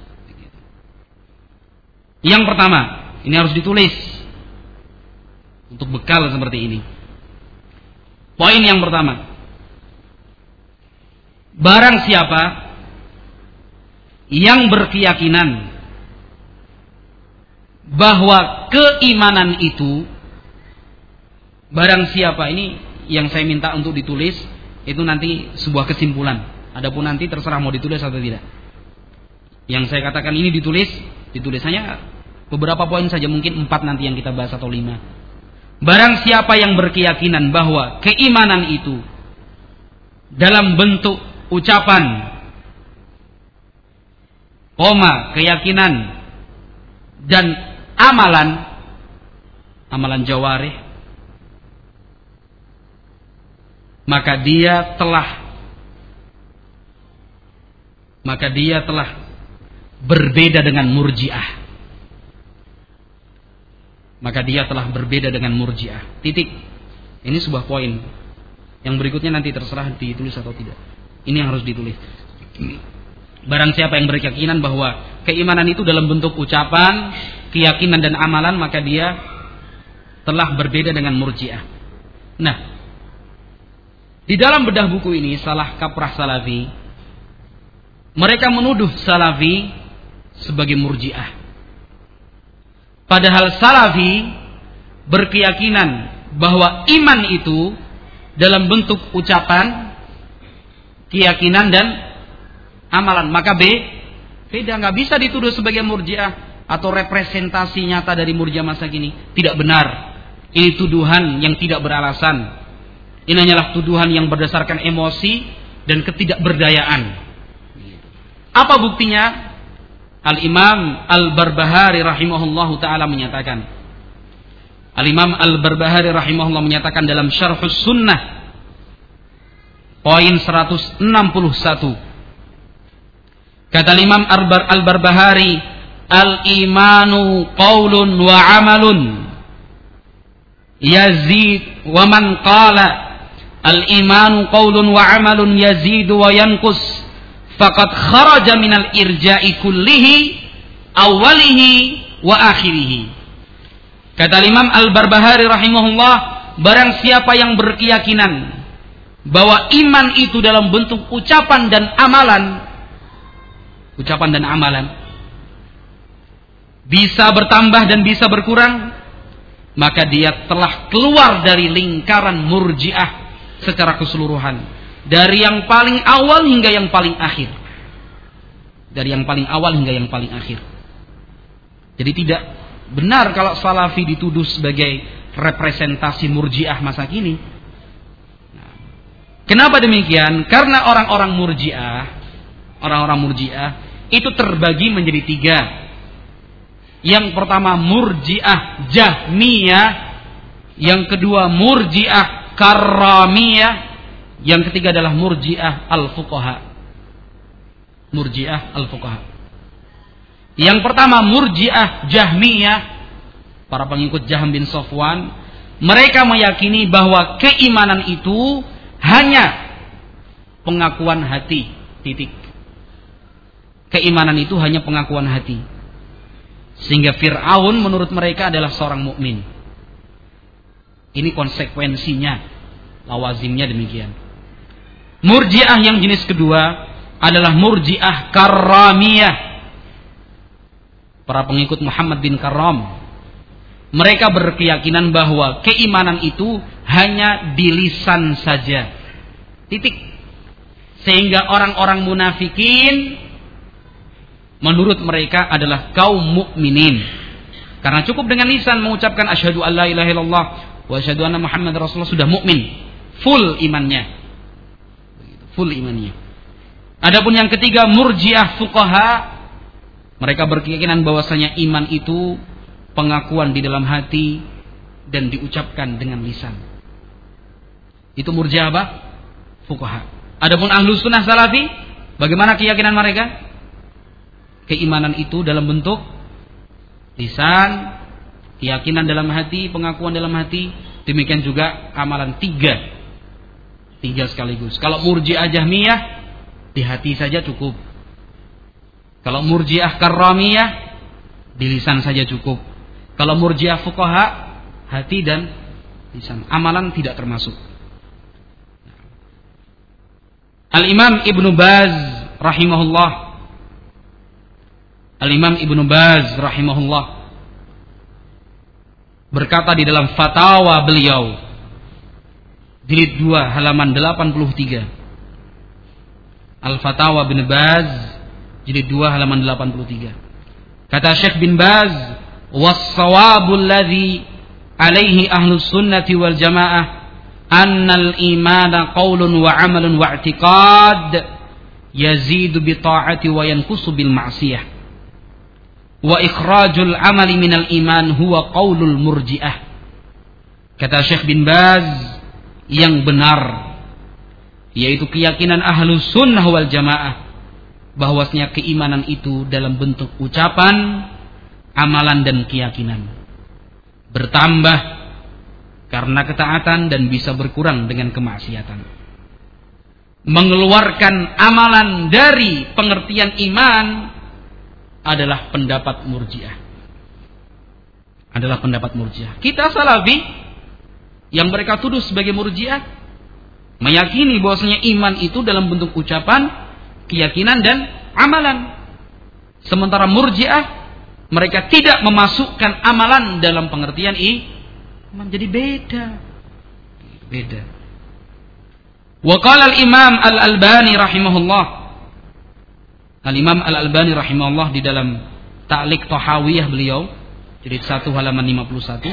Yang pertama, ini harus ditulis untuk bekal seperti ini. Poin yang pertama, barang siapa yang berkeyakinan bahwa keimanan itu, barang siapa, ini yang saya minta untuk ditulis, itu nanti sebuah kesimpulan. Adapun nanti terserah mau ditulis atau tidak. Yang saya katakan ini ditulis hanya beberapa poin saja, mungkin 4 nanti yang kita bahas atau 5. Barang siapa yang berkeyakinan bahwa keimanan itu dalam bentuk ucapan, keyakinan, dan amalan jawarih, maka dia telah berbeda dengan murji'ah. Titik. Ini sebuah poin. Yang berikutnya nanti terserah ditulis atau tidak. Ini yang harus ditulis. Barang siapa yang berkeyakinan bahwa keimanan itu dalam bentuk ucapan, keyakinan dan amalan, maka dia telah berbeda dengan Murji'ah. Nah, di dalam bedah buku ini Salah Kaprah Salafi, mereka menuduh Salafi sebagai Murji'ah. Padahal Salafi berkeyakinan bahwa iman itu dalam bentuk ucapan, keyakinan dan amalan. Maka beda, nggak bisa dituduh sebagai Murji'ah atau representasi nyata dari Murji'ah masa kini. Tidak benar. Ini tuduhan yang tidak beralasan. Ini hanyalah tuduhan yang berdasarkan emosi dan ketidakberdayaan. Apa buktinya? Al-Imam Al-Barbahari rahimahullahu ta'ala menyatakan. Al-Imam Al-Barbahari rahimahullah menyatakan dalam Syarhus Sunnah poin 161. Kata Imam Al-Barbahari, al-imanu qaulun wa amalun yazid wa man qala al-imanu qaulun wa amalun yazid wa yanqus faqad kharaja minal irja'i kullihi awwalihi wa akhirihi. Kata Imam Al-Barbahari rahimahullah, barang siapa yang berkeyakinan bahwa iman itu dalam bentuk ucapan dan amalan bisa bertambah dan bisa berkurang, maka dia telah keluar dari lingkaran Murji'ah secara keseluruhan, dari yang paling awal hingga yang paling akhir. Jadi tidak benar kalau Salafi dituduh sebagai representasi Murji'ah masa kini. Kenapa demikian? Karena orang-orang Murji'ah itu terbagi menjadi 3. Yang pertama Murji'ah Jahmiyah, yang kedua Murji'ah Karramiyah, yang ketiga adalah Murji'ah Al-Fuqaha. Yang pertama Murji'ah Jahmiyah, para pengikut Jahm bin Safwan, mereka meyakini bahwa keimanan itu hanya pengakuan hati, titik. Keimanan itu hanya pengakuan hati. Sehingga Fir'aun menurut mereka adalah seorang mukmin. Ini konsekuensinya, lawazimnya demikian. Murji'ah yang jenis kedua adalah Murji'ah Karramiyah, para pengikut Muhammad bin Karram. Mereka berkeyakinan bahwa keimanan itu hanya di lisan saja, titik. Sehingga orang-orang munafikin menurut mereka adalah kaum mukminin, karena cukup dengan lisan mengucapkan asyhadu alla ilaha illallah wa asyhadu anna Muhammad Rasulullah, sudah mukmin, full imannya. Adapun yang ketiga Murji'ah Fuqaha, mereka berkeyakinan bahwasanya iman itu pengakuan di dalam hati dan diucapkan dengan lisan. Itu Murji'ah apa? Fuqaha. Adapun Ahlus Sunnah Salafi, bagaimana keyakinan mereka? Keimanan itu dalam bentuk lisan, keyakinan dalam hati, pengakuan dalam hati, demikian juga amalan 3 sekaligus. Kalau Murji'ah Jahmiyah, di hati saja cukup. Kalau Murji'ah Karramiyah, di lisan saja cukup. Kalau Murji'ah Fuqaha, hati dan lisan, amalan tidak termasuk. Al-Imam Ibnu Baz rahimahullah berkata di dalam fatwa beliau jilid 2 halaman 83. Al-Fatawa bin Baz jilid 2 halaman 83. Kata Syekh bin Baz, was-shawabul ladzi alaihi ahlus sunnati wal jamaah annal imana qaulun wa amalun wa i'tiqad yazidu bi ta'ati wa yanqusu bil ma'siyah. Wa ikhrajul amali minal iman huwa qaulul Murji'ah. Kata Syekh bin Baz, yang benar yaitu keyakinan Ahlus Sunnah wal Jamaah bahwasanya keimanan itu dalam bentuk ucapan, amalan dan keyakinan. Bertambah karena ketaatan dan bisa berkurang dengan kemaksiatan. Mengeluarkan amalan dari pengertian iman adalah pendapat Murji'ah. adalah pendapat Murji'ah. Kita Salafi yang mereka tuduh sebagai Murji'ah meyakini bahwasanya iman itu dalam bentuk ucapan, keyakinan dan amalan. Sementara Murji'ah mereka tidak memasukkan amalan dalam pengertian iman. Jadi beda. Wa qala al-Imam Al-Albani rahimahullah. Al-Imam Al-Albani rahimahullah di dalam Ta'liq Tahawiyah beliau, jilid 1 halaman 51.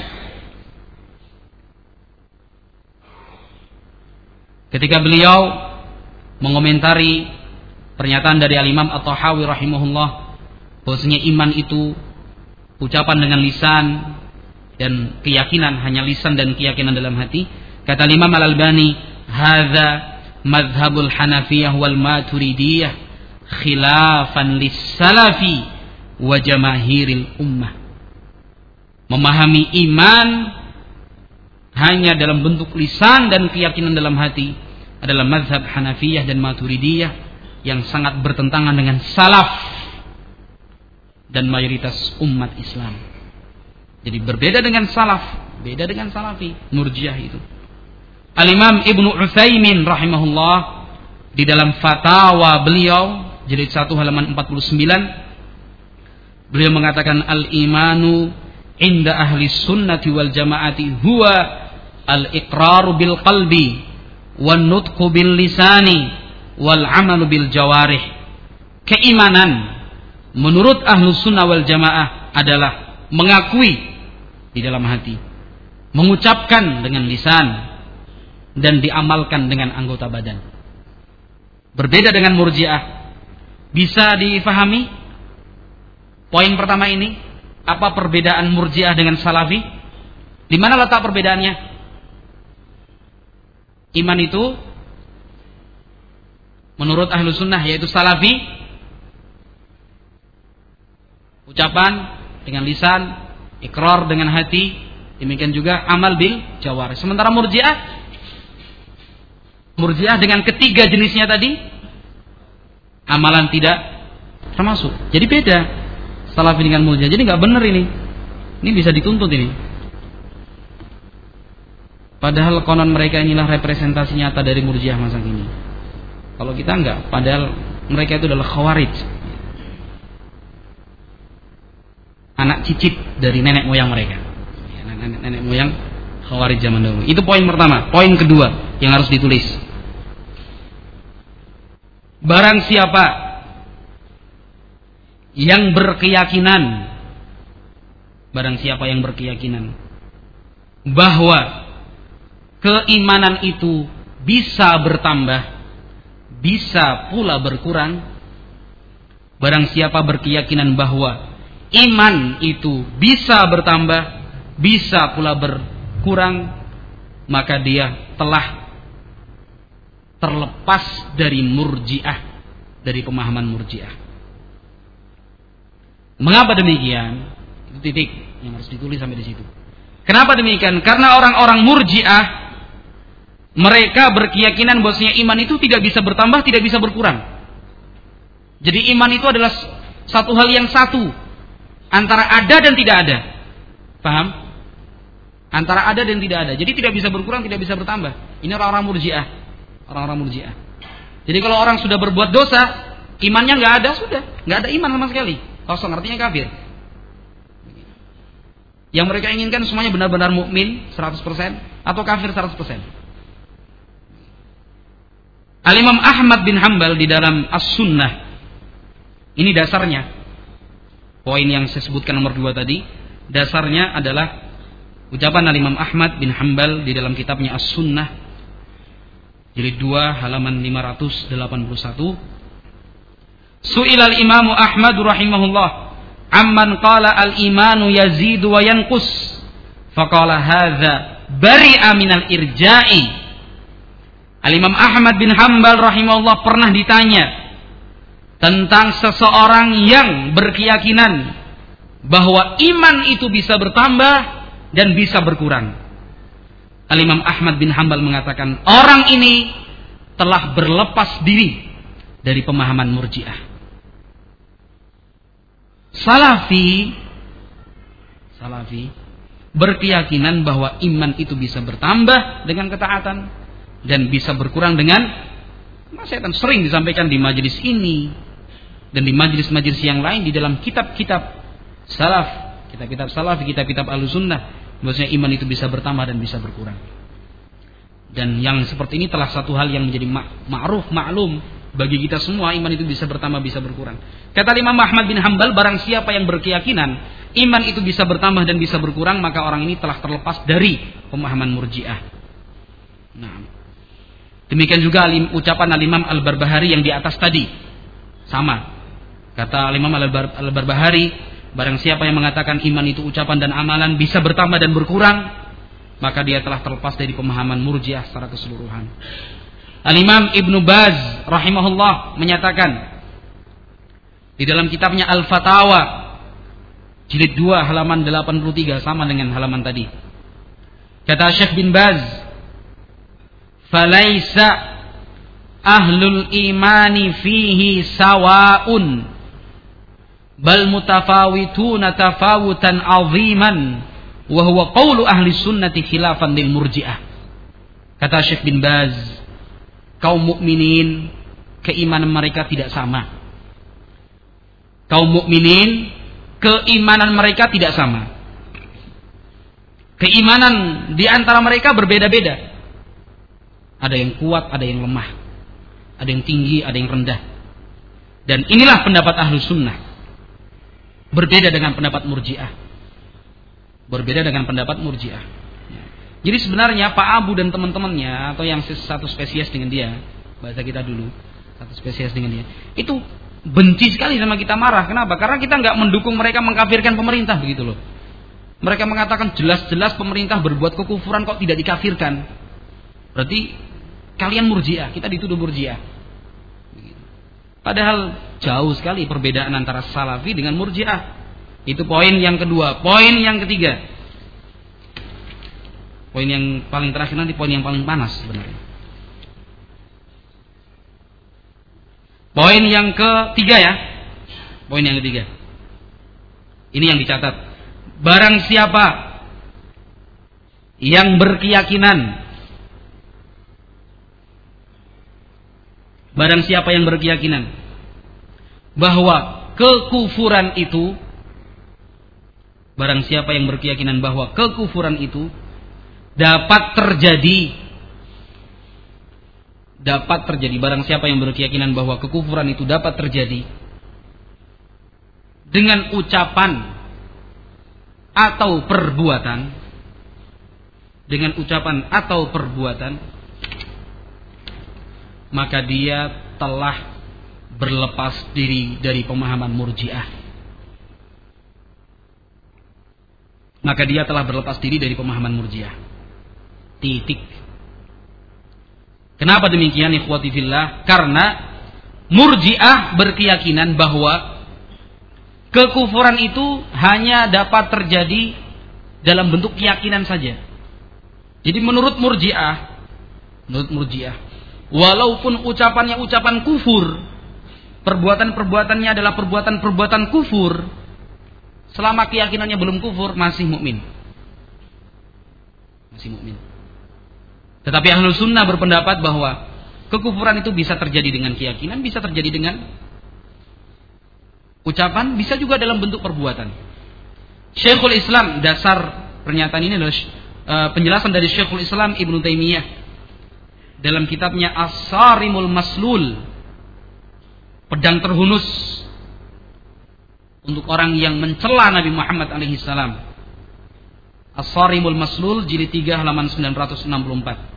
Ketika beliau mengomentari pernyataan dari Al-Imam At-Tahawi rahimahullah bahwasanya iman itu ucapan dengan lisan dan keyakinan, hanya lisan dan keyakinan dalam hati, kata Imam Al-Albani, hadza madhhabul Hanafiyah wal Maturidiyah khilafan lis-salafi wa jamaahiril ummah. Memahami iman hanya dalam bentuk lisan dan keyakinan dalam hati adalah mazhab Hanafiyah dan Maturidiyah yang sangat bertentangan dengan salaf dan mayoritas umat Islam. Jadi berbeda dengan salaf, beda dengan salafi, Murji'ah itu. Al-Imam Ibnu Utsaimin rahimahullah di dalam fatwa beliau jilid 1 halaman 49 beliau mengatakan al-imanu inda ahli sunnati wal jamaati huwa al-iqraru bil qalbi wan nutqu bil lisani wal amalu bil jawarih. Keimanan menurut ahlu sunnah wal jamaah adalah mengakui di dalam hati, mengucapkan dengan lisan, dan diamalkan dengan anggota badan. Berbeda dengan Murji'ah. Bisa difahami poin pertama ini? Apa perbedaan Murji'ah dengan Salafi? Di mana letak perbedaannya? Iman itu menurut ahlu sunnah yaitu Salafi ucapan dengan lisan, ikrar dengan hati, demikian juga amal bil jawarih. Sementara Murji'ah dengan ketiga jenisnya tadi, amalan tidak termasuk. Jadi beda Salafi dengan Murji'ah. Jadi nggak benar ini. Ini bisa dituntut ini. Padahal konon mereka inilah representasi nyata dari Murji'ah masa kini. Kalau kita enggak, padahal mereka itu adalah Khawarij. Anak cicit dari nenek moyang mereka. Nenek moyang Khawarij zaman dahulu. Itu poin pertama. Poin kedua yang harus ditulis. Barang siapa yang berkeyakinan bahwa keimanan itu bisa bertambah, bisa pula berkurang. Barang siapa berkeyakinan bahwa iman itu bisa bertambah, bisa pula berkurang, maka dia telah terlepas dari Murji'ah, dari pemahaman Murji'ah. Mengapa demikian? Itu titik yang harus ditulis sampai di situ. Kenapa demikian? Karena orang-orang Murji'ah mereka berkeyakinan bahwasanya iman itu tidak bisa bertambah, tidak bisa berkurang. Jadi iman itu adalah satu hal yang satu, antara ada dan tidak ada. Paham? Antara ada dan tidak ada. Jadi tidak bisa berkurang, tidak bisa bertambah. Ini orang-orang Murji'ah. Jadi kalau orang sudah berbuat dosa, imannya nggak ada, sudah nggak ada iman sama sekali, kosong, artinya kafir. Yang mereka inginkan semuanya benar-benar mukmin 100% atau kafir 100%. Al-Imam Ahmad bin Hanbal di dalam As-Sunnah, ini dasarnya, poin yang saya sebutkan nomor 2 tadi, dasarnya adalah ucapan Al-Imam Ahmad bin Hanbal di dalam kitabnya As-Sunnah jilid 2 halaman 581. Su'ilal Imam Ahmad rahimahullah amman qala al-imanu yazidu wa yanqus faqala hadza bari'a minal irja'i. Al-Imam Ahmad bin Hanbal rahimahullah pernah ditanya tentang seseorang yang berkeyakinan bahwa iman itu bisa bertambah dan bisa berkurang. Al-Imam Ahmad bin Hanbal mengatakan orang ini telah berlepas diri dari pemahaman Murji'ah. Salafi berkeyakinan bahwa iman itu bisa bertambah dengan ketaatan dan bisa berkurang dengan maksiatan. Sering disampaikan di majelis ini dan di majelis-majelis yang lain, di dalam kitab-kitab salaf, kitab-kitab Ahlussunnah, bahwasanya iman itu bisa bertambah dan bisa berkurang. Dan yang seperti ini telah satu hal yang menjadi ma'ruf, maklum bagi kita semua, iman itu bisa bertambah, bisa berkurang. Kata Imam Ahmad bin Hanbal, barang siapa yang berkeyakinan iman itu bisa bertambah dan bisa berkurang, maka orang ini telah terlepas dari pemahaman Murji'ah. Nah, demikian juga ucapan Al-Imam Al-Barbahari yang di atas tadi. Sama. Kata Al-Imam Al-Barbahari, barang siapa yang mengatakan iman itu ucapan dan amalan bisa bertambah dan berkurang, maka dia telah terlepas dari pemahaman Murji'ah secara keseluruhan. Al-Imam Ibnu Baz rahimahullah menyatakan di dalam kitabnya Al-Fatawa jilid 2 halaman 83, sama dengan halaman tadi. Kata Syekh bin Baz, "Falaisa ahlul imani fihi sawa'un bal mutafawituna tafawutan 'aziman wa huwa qaulu ahli sunnati khilafan lil Murji'ah." Kata Syekh bin Baz, kaum mukminin keimanan mereka tidak sama. Kaum mukminin keimanan mereka tidak sama. Keimanan di antara mereka berbeda-beda. Ada yang kuat, ada yang lemah. Ada yang tinggi, ada yang rendah. Dan inilah pendapat Ahlus Sunnah. Berbeda dengan pendapat Murji'ah. Berbeda dengan pendapat Murji'ah. Jadi sebenarnya Pak Abu dan teman-temannya, atau yang satu spesies dengan dia, bahasa kita dulu, satu spesies dengan dia, itu benci sekali sama kita, marah. Kenapa? Karena kita nggak mendukung mereka mengkafirkan pemerintah, begitu loh. Mereka mengatakan jelas-jelas pemerintah berbuat kekufuran kok tidak dikafirkan. Berarti kalian Murji'ah, kita dituduh Murji'ah. Padahal jauh sekali perbedaan antara Salafi dengan Murji'ah. Itu poin yang kedua. Poin yang ketiga, poin yang paling terakhir, nanti poin yang paling panas sebenarnya. Poin yang ketiga ya. Poin yang ketiga. Ini yang dicatat. Barang siapa yang berkeyakinan, bahwa kekufuran itu, barang siapa yang berkeyakinan bahwa kekufuran itu dapat terjadi, barang siapa yang berkeyakinan bahwa kekufuran itu dapat terjadi dengan ucapan atau perbuatan, maka dia telah berlepas diri dari pemahaman Murji'ah. Titik. Kenapa demikian, ikhwati fillah? Karena Murji'ah berkeyakinan bahwa kekufuran itu hanya dapat terjadi dalam bentuk keyakinan saja. Jadi menurut Murji'ah, walaupun ucapannya ucapan kufur, perbuatan-perbuatannya adalah perbuatan-perbuatan kufur, selama keyakinannya belum kufur, masih mukmin. Tetapi Ahlus Sunnah berpendapat bahwa kekufuran itu bisa terjadi dengan keyakinan, bisa terjadi dengan ucapan, bisa juga dalam bentuk perbuatan. Syekhul Islam, dasar pernyataan ini adalah penjelasan dari Syekhul Islam Ibnu Taimiyah dalam kitabnya As-Sarimul Maslul, pedang terhunus untuk orang yang mencela Nabi Muhammad alaihi salam. As-Sarimul Maslul jilid 3 halaman 964.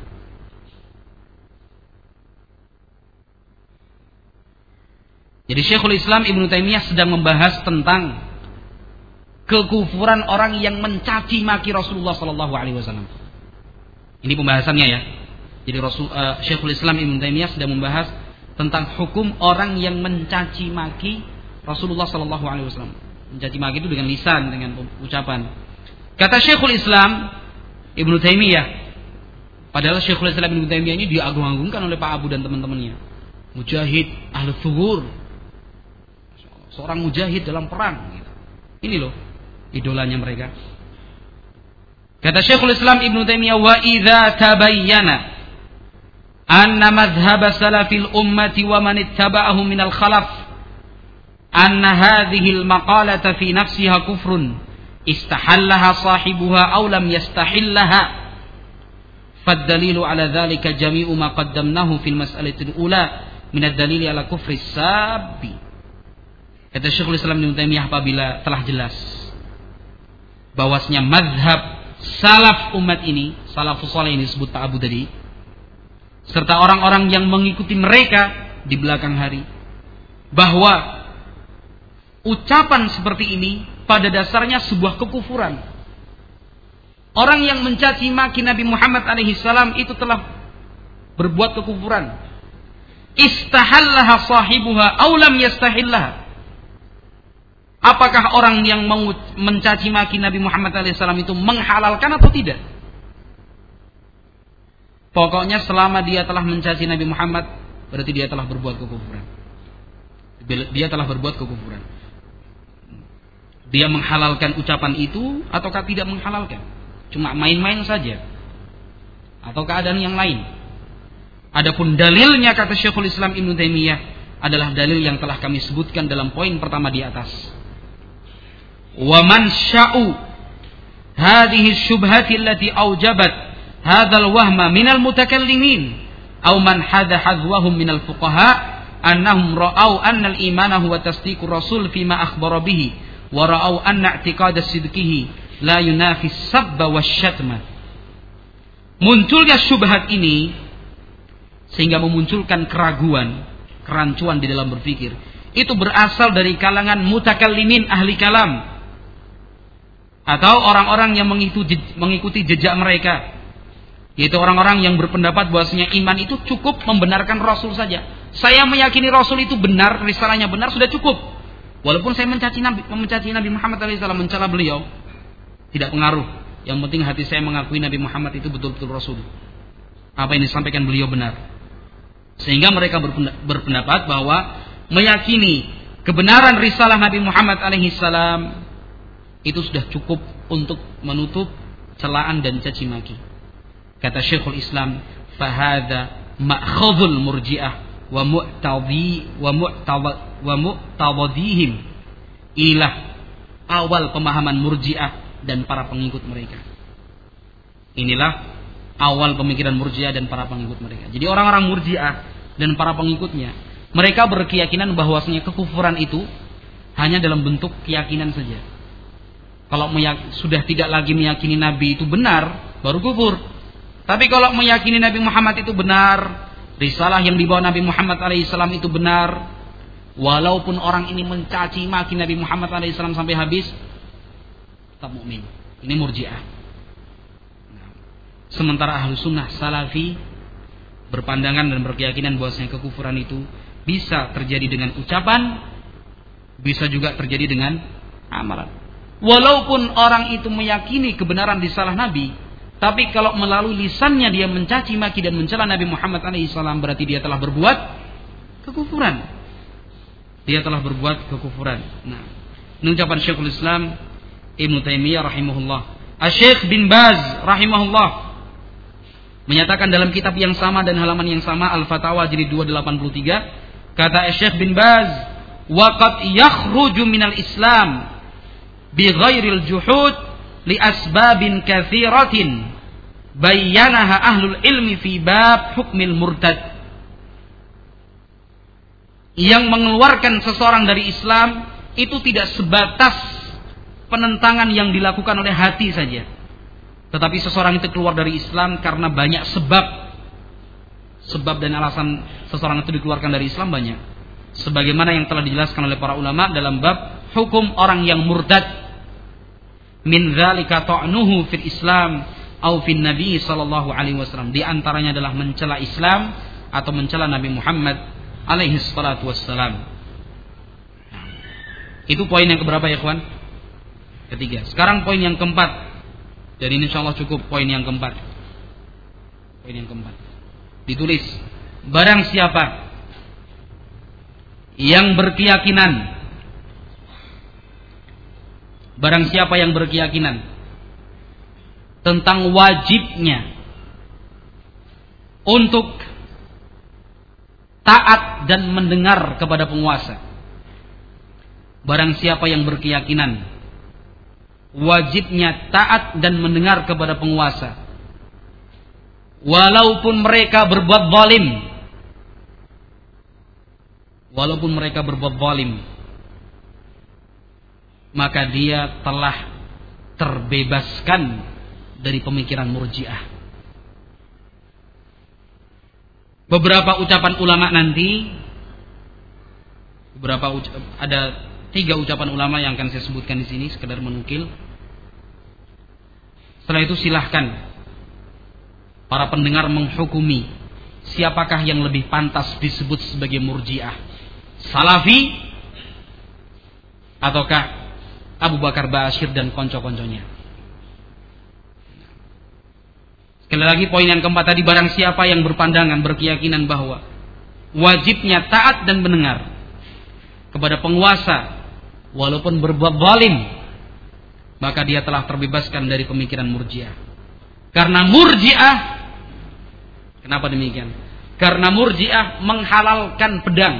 Jadi Syekhul Islam Ibnu Taimiyah sedang membahas tentang kekufuran orang yang mencaci maki Rasulullah sallallahu alaihi wasallam. Ini pembahasannya ya. Jadi Syekhul Islam Ibnu Taimiyah sedang membahas tentang hukum orang yang mencaci maki Rasulullah sallallahu alaihi wasallam. Mencaci maki itu dengan lisan, dengan ucapan. Kata Syekhul Islam Ibnu Taimiyah, padahal Syekhul Islam Ibnu Taimiyah ini diagung-agungkan oleh Pak Abu dan teman-temannya. Mujahid ahli thugur, seorang mujahid dalam perang gitu. Ini loh idolanya mereka. Kata Syekhul Islam Ibnu Taimiyah, wa idza tabayyana anna madhhab salafil ummati wa man ittaba'ahu minal khalaf anna hadhihi al-maqalata fi nafsiha kufrun istahallaha sahibuha aw lam yastahillaha fad-dalilu ala dhalika jami'u ma qaddamnahu fil mas'alati al-ula min ad-dalili ala kufri sabbi. Kata Syekhul Islam Ibnu Taimiyah, apabila telah jelas bahwasanya mazhab salaf umat ini, salafus saleh ini disebut Pak Abu tadi, serta orang-orang yang mengikuti mereka di belakang hari, bahwa ucapan seperti ini pada dasarnya sebuah kekufuran. Orang yang mencaci maki Nabi Muhammad alaihi salam itu telah berbuat kekufuran. Istahallaha sahibuha aw lam yastahillaha. Apakah orang yang mencaci maki Nabi Muhammad SAW itu menghalalkan atau tidak? Pokoknya selama dia telah mencaci Nabi Muhammad, berarti dia telah berbuat kekufuran. Dia telah berbuat kekufuran. Dia menghalalkan ucapan itu ataukah tidak menghalalkan? Cuma main-main saja. Atau keadaan yang lain. Adapun dalilnya, kata Syekhul Islam Ibnu Taimiyah, adalah dalil yang telah kami sebutkan dalam poin pertama di atas. Wa man sya'u hadhihi syubhati allati aujabat hadzal wahma minal mutakallimin aw man hadha hadwahum minal fuqaha annahum ra'au anna al-imana huwa tasdiqur rasul fima akhbara bihi wa ra'au anna i'tiqad as-sidqihi la yunafi as-sabba wasyatma. Munculnya syubhat ini sehingga memunculkan keraguan, kerancuan di dalam berpikir. Itu berasal dari kalangan mutakallimin, ahli kalam, atau orang-orang yang mengikuti jejak mereka, yaitu orang-orang yang berpendapat bahwasanya iman itu cukup membenarkan Rasul saja. Saya meyakini Rasul itu benar, risalahnya benar, sudah cukup. Walaupun saya mencaci Nabi Muhammad SAW, mencela beliau, tidak pengaruh. Yang penting hati saya mengakui Nabi Muhammad itu betul-betul Rasul. Apa yang disampaikan beliau benar. Sehingga mereka berpendapat bahwa meyakini kebenaran risalah Nabi Muhammad SAW itu sudah cukup untuk menutup celaan dan caci maki. Kata Syekhul Islam, fahadha ma'khadhul murji'ah wa mu'tawadihim. Inilah awal pemahaman murji'ah dan para pengikut mereka. Inilah awal pemikiran murji'ah dan para pengikut mereka. Jadi orang-orang murji'ah dan para pengikutnya, mereka berkeyakinan bahwasanya kekufuran itu hanya dalam bentuk keyakinan saja. Kalau sudah tidak lagi meyakini Nabi itu benar, baru kufur. Tapi kalau meyakini Nabi Muhammad itu benar, risalah yang dibawa Nabi Muhammad alaihissalam itu benar, walaupun orang ini mencaci maki Nabi Muhammad alaihissalam sampai habis, tetap mukmin. Ini murji'ah. Sementara ahlu sunnah salafi berpandangan dan berkeyakinan bahwasanya kekufuran itu bisa terjadi dengan ucapan, bisa juga terjadi dengan amalan. Walaupun orang itu meyakini kebenaran risalah Nabi, tapi kalau melalui lisannya dia mencaci maki dan mencela Nabi Muhammad alaihissalam, berarti dia telah berbuat kekufuran. Dia telah berbuat kekufuran. Nah, ini ucapan Syekhul Islam Ibnu Taimiyah rahimahullah. Syekh bin Baz rahimahullah menyatakan dalam kitab yang sama dan halaman yang sama, Al-Fatawa jilid 283, kata Syekh bin Baz, wa qad yakhruju minal Islam bi ghairil juhud li asbabin katsiratin bayyanaha ahlul ilmi fi bab hukmil murtad. Yang mengeluarkan seseorang dari Islam itu tidak sebatas penentangan yang dilakukan oleh hati saja, tetapi seseorang itu keluar dari Islam karena banyak sebab dan alasan seseorang itu dikeluarkan dari Islam banyak, sebagaimana yang telah dijelaskan oleh para ulama dalam bab hukum orang yang murtad. Min dzalika ta'nuhu fil Islam au fil Nabi sallallahu alaihi wasallam. Di antaranya adalah mencela Islam atau mencela Nabi Muhammad alaihi salatu wassalam. Itu poin yang keberapa ya kawan? Ketiga. Sekarang poin yang keempat. Jadi ini insyaallah cukup poin yang keempat. Poin yang keempat. Ditulis, barang siapa yang berkeyakinan, barang siapa yang berkeyakinan tentang wajibnya untuk taat dan mendengar kepada penguasa. Barang siapa yang berkeyakinan wajibnya taat dan mendengar kepada penguasa, walaupun mereka berbuat zalim, maka dia telah terbebaskan dari pemikiran Murji'ah. Beberapa ucapan ulama nanti, ada 3 ucapan ulama yang akan saya sebutkan di sini, sekedar menukil. Setelah itu silahkan para pendengar menghukumi siapakah yang lebih pantas disebut sebagai Murji'ah, Salafi ataukah Abu Bakar Ba'asyir dan konco-konconya. Sekali lagi poin yang keempat tadi, barang siapa yang berpandangan, berkeyakinan bahwa wajibnya taat dan mendengar kepada penguasa walaupun berbuat zalim, maka dia telah terbebaskan dari pemikiran Murji'ah. Karena Murji'ah, kenapa demikian? Karena Murji'ah menghalalkan pedang.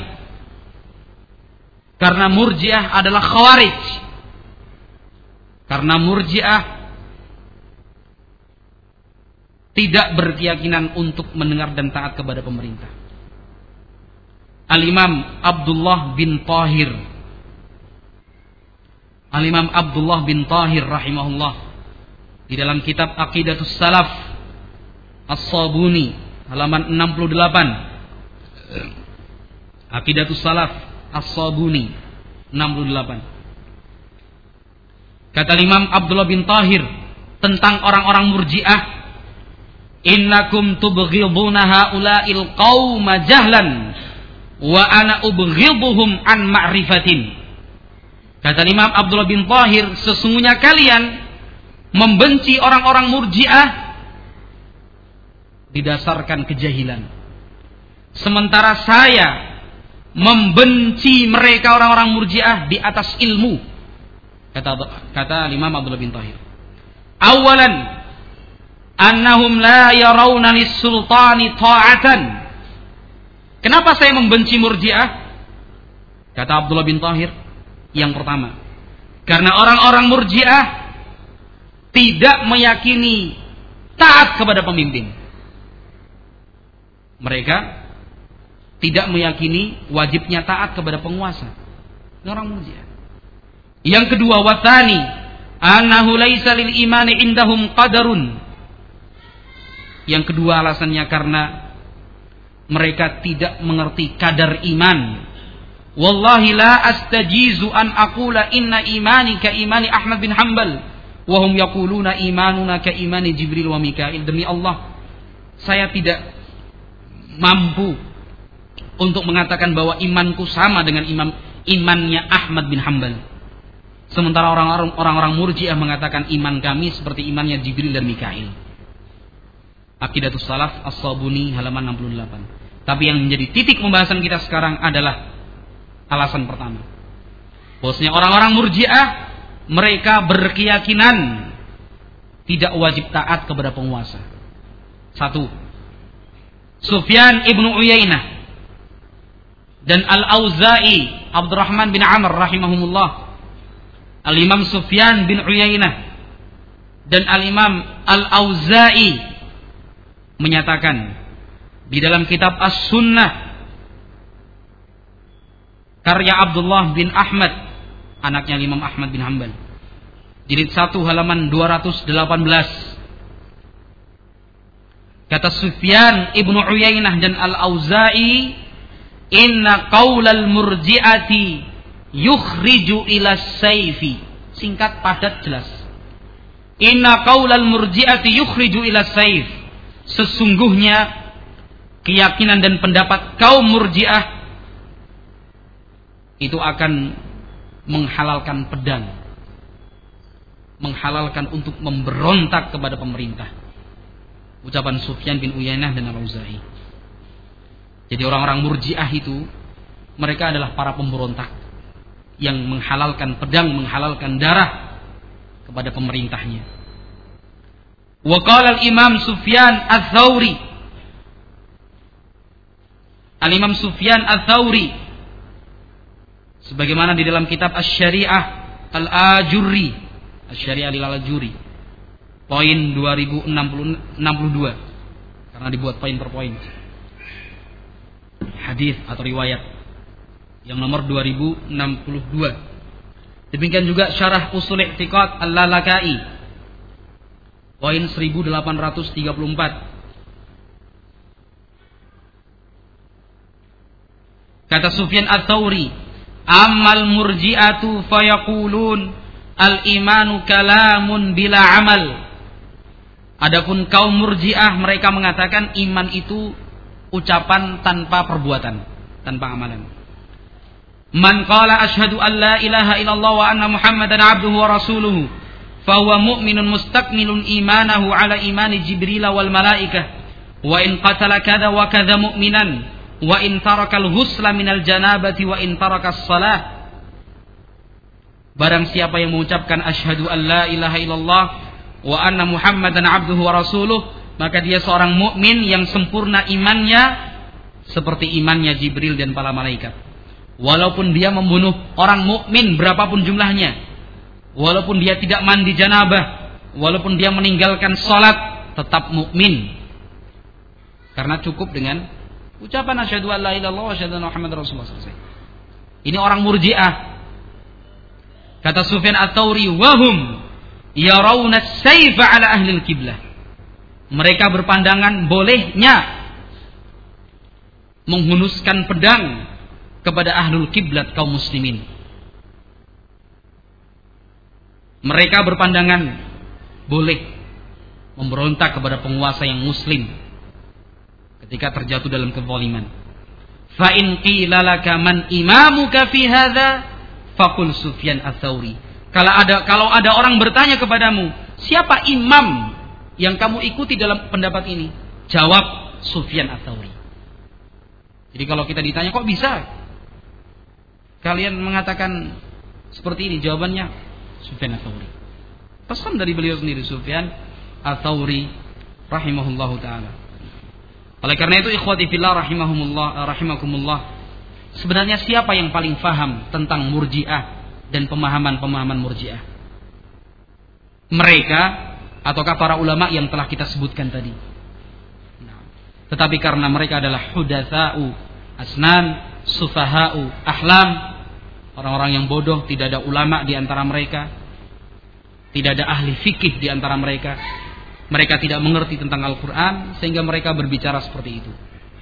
Karena Murji'ah adalah Khawarij. Karena Murji'ah tidak berkeyakinan untuk mendengar dan taat kepada pemerintah. Al-Imam Abdullah bin Tahir rahimahullah di dalam kitab Aqidatus Salaf As-Sabuni halaman 68. Aqidatus Salaf As-Sabuni 68. Kata Imam Abdullah bin Tahir tentang orang-orang Murji'ah, innakum tubghiduna haula'il qauma jahlan wa ana ubghiduhum an ma'rifatin. Kata Imam Abdullah bin Tahir, sesungguhnya kalian membenci orang-orang Murji'ah didasarkan kejahilan, sementara saya membenci mereka orang-orang Murji'ah di atas ilmu. Kata Imam Abdullah bin Tahir, awalan annahum la yarawna lis-sultani ta'atan. Kenapa saya membenci Murji'ah? Kata Abdullah bin Tahir, yang pertama, karena orang-orang Murji'ah tidak meyakini taat kepada pemimpin. Mereka tidak meyakini wajibnya taat kepada penguasa. Ini orang Murji'ah. Yang kedua, wathani annahu laisa lil imani indahum qadarun. Yang kedua alasannya karena mereka tidak mengerti kadar iman. Wallahi la astajizu an aqula inna imani ka imani Ahmad bin Hanbal wa hum yaquluna imanuna ka imani Jibril wa Mikail. Demi Allah, saya tidak mampu untuk mengatakan bahwa imanku sama dengan imannya Ahmad bin Hanbal. Sementara orang-orang Murji'ah mengatakan iman kami seperti imannya Jibril dan Mikail. Aqidatus Salaf As-Sabuni halaman 68. Tapi yang menjadi titik pembahasan kita sekarang adalah alasan pertama. Bahwasanya orang-orang Murji'ah mereka berkeyakinan tidak wajib taat kepada penguasa. 1. Sufyan ibnu Uyainah dan Al-Auza'i Abdurrahman bin Amr rahimahumullah. Al-Imam Sufyan bin Uyainah dan Al-Imam Al-Auza'i menyatakan di dalam kitab As-Sunnah karya Abdullah bin Ahmad, anaknya Imam Ahmad bin Hanbal, jilid 1 halaman 218. Kata Sufyan ibnu Uyainah dan Al-Auza'i, inna qaulal murji'ati yukhriju ila sayfi. Singkat, padat, jelas. Inna qaulal murji'ati yukhriju ila sayf. Sesungguhnya keyakinan dan pendapat kaum Murji'ah itu akan menghalalkan pedang, menghalalkan untuk memberontak kepada pemerintah. Ucapan Sufyan bin Uyainah dan Al-Auza'i. Jadi orang-orang Murji'ah itu mereka adalah para pemberontak yang menghalalkan pedang, menghalalkan darah kepada pemerintahnya. Wa qala al-Imam Sufyan Ats-Tsauri. Al-Imam Sufyan Ats-Tsauri sebagaimana di dalam kitab Asy-Syari'ah Al-Ajurri, Asy-Syari'ah Al-Ajurri, poin 2062 karena dibuat poin per poin. Hadis atau riwayat yang nomor 2062. Demikian juga Syarah Ushul I'tiqad Al-Lalaka'i, poin 1834. Kata Sufyan Ats-Tsauri, "Ammal murji'atu fayaqulun al-imanu kalamun bila amal." Adapun kaum murji'ah, mereka mengatakan iman itu ucapan tanpa perbuatan, tanpa amalan. Man qala asyhadu an la ilaha illallah wa anna Muhammadan abduhu wa rasuluhu fahuwa mu'minun mustakmilun imanahu ala imani Jibril wal malaikah wa in qatala kadza wa kadza mu'minan wa in tarakal husla minal janabati wa in tarakas salah. Barang siapa yang mengucapkan asyhadu an la ilaha illallah wa anna Muhammadan abduhu wa rasuluh, maka dia seorang mukmin yang sempurna imannya seperti imannya Jibril dan para malaikat. Walaupun dia membunuh orang mukmin berapapun jumlahnya, walaupun dia tidak mandi janabah, walaupun dia meninggalkan salat, tetap mukmin. Karena cukup dengan ucapan asyhadu an la ilaha illallah wa asyhadu anna Muhammadar Rasulullah SAW. Ini orang murji'ah. Kata Sufyan Ats-Tsauri, "Wahum yarawna as-sayfa 'ala ahli al-qiblah." Mereka berpandangan bolehnya menghunuskan pedang kepada ahlul kiblat kaum muslimin. Mereka berpandangan boleh memberontak kepada penguasa yang muslim ketika terjatuh dalam kezaliman. Fa in qila laka man imamuka fi hadza faqul Sufyan Ats-Tsauri. Kalau ada orang bertanya kepadamu, siapa imam yang kamu ikuti dalam pendapat ini? Jawab Sufyan Ats-Tsauri. Jadi kalau kita ditanya, kok bisa kalian mengatakan seperti ini? Jawabannya Sufyan Ats-Tsauri. Pesan dari beliau sendiri, Sufyan Ats-Tsauri rahimahullahu taala. Oleh karena itu ikhwati fillah rahimakumullah, sebenarnya siapa yang paling faham tentang murji'ah dan pemahaman-pemahaman murji'ah? Mereka ataukah para ulama yang telah kita sebutkan tadi? Tetapi karena mereka adalah hudatsa'u asnan, sufaha'u ahlam, orang-orang yang bodoh, tidak ada ulama di antara mereka, tidak ada ahli fikih di antara mereka, mereka tidak mengerti tentang Al-Quran, sehingga mereka berbicara seperti itu.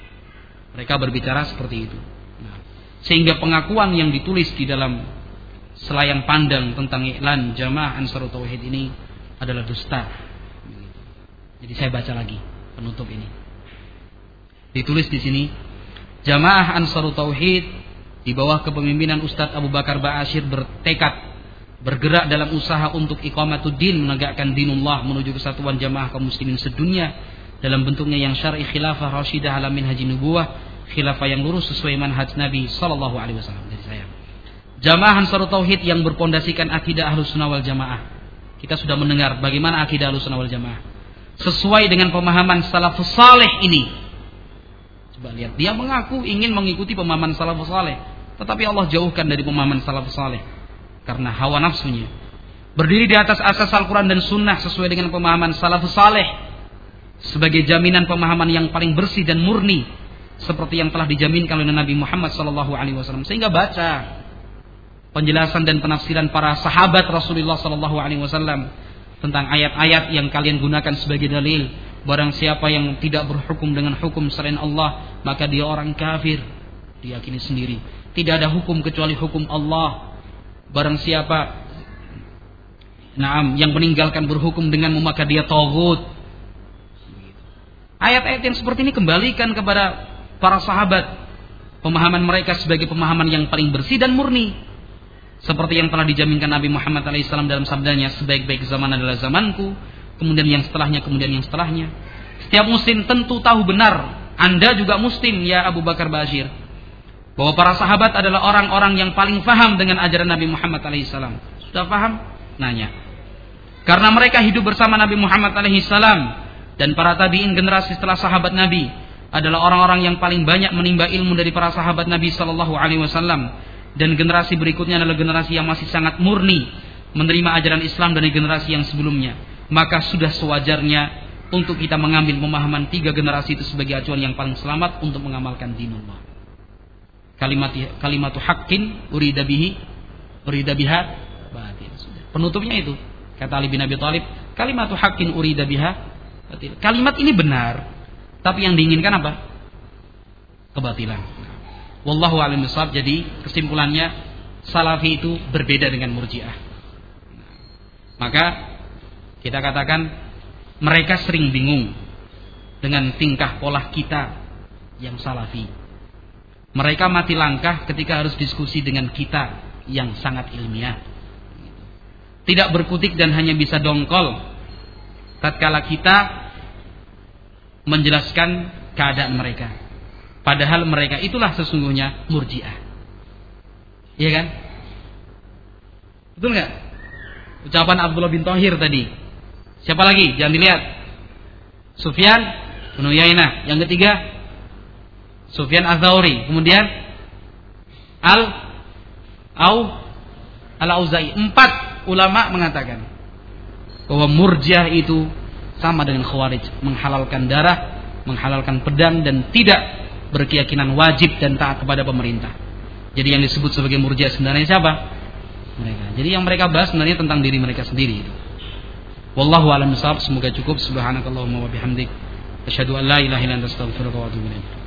Sehingga pengakuan yang ditulis di dalam selayang pandang tentang iklan Jamaah Ansarut Tauhid ini adalah dusta. Jadi saya baca lagi penutup ini. Ditulis di sini, Jamaah Ansarut Tauhid di bawah kepemimpinan Ustadz Abu Bakar Ba'asyir bertekad bergerak dalam usaha untuk iqamatuddin, menegakkan dinullah, menuju kesatuan jamaah kaum muslimin sedunia dalam bentuknya yang syar'i, khilafah rasyidah ala minhaji nubuwah, khilafah yang lurus sesuai manhaj Nabi sallallahu alaihi wasallam. Dari saya, Jamaah Ansarut Tauhid yang berpondasikan akidah Ahlussunnah wal Jamaah. Kita sudah mendengar bagaimana akidah Ahlussunnah wal Jamaah sesuai dengan pemahaman salafus saleh ini. Coba lihat, dia mengaku ingin mengikuti pemahaman salafus saleh, tetapi Allah jauhkan dari pemahaman salafus saleh karena hawa nafsunya. Berdiri di atas asas Al-Quran dan Sunnah sesuai dengan pemahaman salafus saleh sebagai jaminan pemahaman yang paling bersih dan murni, seperti yang telah dijaminkan oleh Nabi Muhammad SAW. Sehingga baca penjelasan dan penafsiran para sahabat Rasulullah SAW tentang ayat-ayat yang kalian gunakan sebagai dalil. Barang siapa yang tidak berhukum dengan hukum selain Allah, maka dia orang kafir. Diyakini sendiri, tidak ada hukum kecuali hukum Allah. Barang siapa yang meninggalkan berhukum denganmu, maka dia taghut. Ayat-ayat yang seperti ini kembalikan kepada para sahabat, pemahaman mereka sebagai pemahaman yang paling bersih dan murni, seperti yang telah dijaminkan Nabi Muhammad SAW dalam sabdanya, sebaik-baik zaman adalah zamanku, kemudian yang setelahnya, kemudian yang setelahnya. Setiap muslim tentu tahu benar, Anda juga muslim ya Abu Bakar Ba'asyir, bahwa para sahabat adalah orang-orang yang paling faham dengan ajaran Nabi Muhammad SAW. Sudah paham? Nanya. Karena mereka hidup bersama Nabi Muhammad alaihissalam dan para tabi'in generasi setelah sahabat Nabi adalah orang-orang yang paling banyak menimba ilmu dari para sahabat Nabi sallallahu alaihi wasallam, dan generasi berikutnya adalah generasi yang masih sangat murni menerima ajaran Islam dari generasi yang sebelumnya. Maka sudah sewajarnya untuk kita mengambil pemahaman 3 generasi itu sebagai acuan yang paling selamat untuk mengamalkan dinullah. Kalimatu haqqin urida biha batil. Penutupnya itu kata Ali bin Abi Thalib, kalimatu haqqin urida biha batil. Kalimat ini benar, tapi yang diinginkan apa? Kebatilan. Wallahu a'lam bishawab. Jadi kesimpulannya, Salafi itu berbeda dengan Murji'ah. Maka kita katakan mereka sering bingung dengan tingkah pola kita yang Salafi. Mereka mati langkah ketika harus diskusi dengan kita yang sangat ilmiah. Tidak berkutik dan hanya bisa dongkol tatkala kita menjelaskan keadaan mereka. Padahal mereka itulah sesungguhnya Murji'ah. Iya kan? Betul nggak? Ucapan Abdullah bin Thahir tadi. Siapa lagi? Jangan dilihat. Sufyan bin Uyainah. Yang ketiga Sufyan Az-Tsauri. Kemudian Al-Auza'i. 4 ulama mengatakan bahwa Murji'ah itu sama dengan Khawarij, menghalalkan darah, menghalalkan pedang, dan tidak berkeyakinan wajib dan taat kepada pemerintah. Jadi yang disebut sebagai Murji'ah sebenarnya siapa? Mereka. Jadi yang mereka bahas sebenarnya tentang diri mereka sendiri. Wallahu a'lam bishawab. Semoga cukup. Subhanakallahumma wa bihamdik, asyhadu an la ilaha illa anta, astaghfiruka wa atubu ilaik.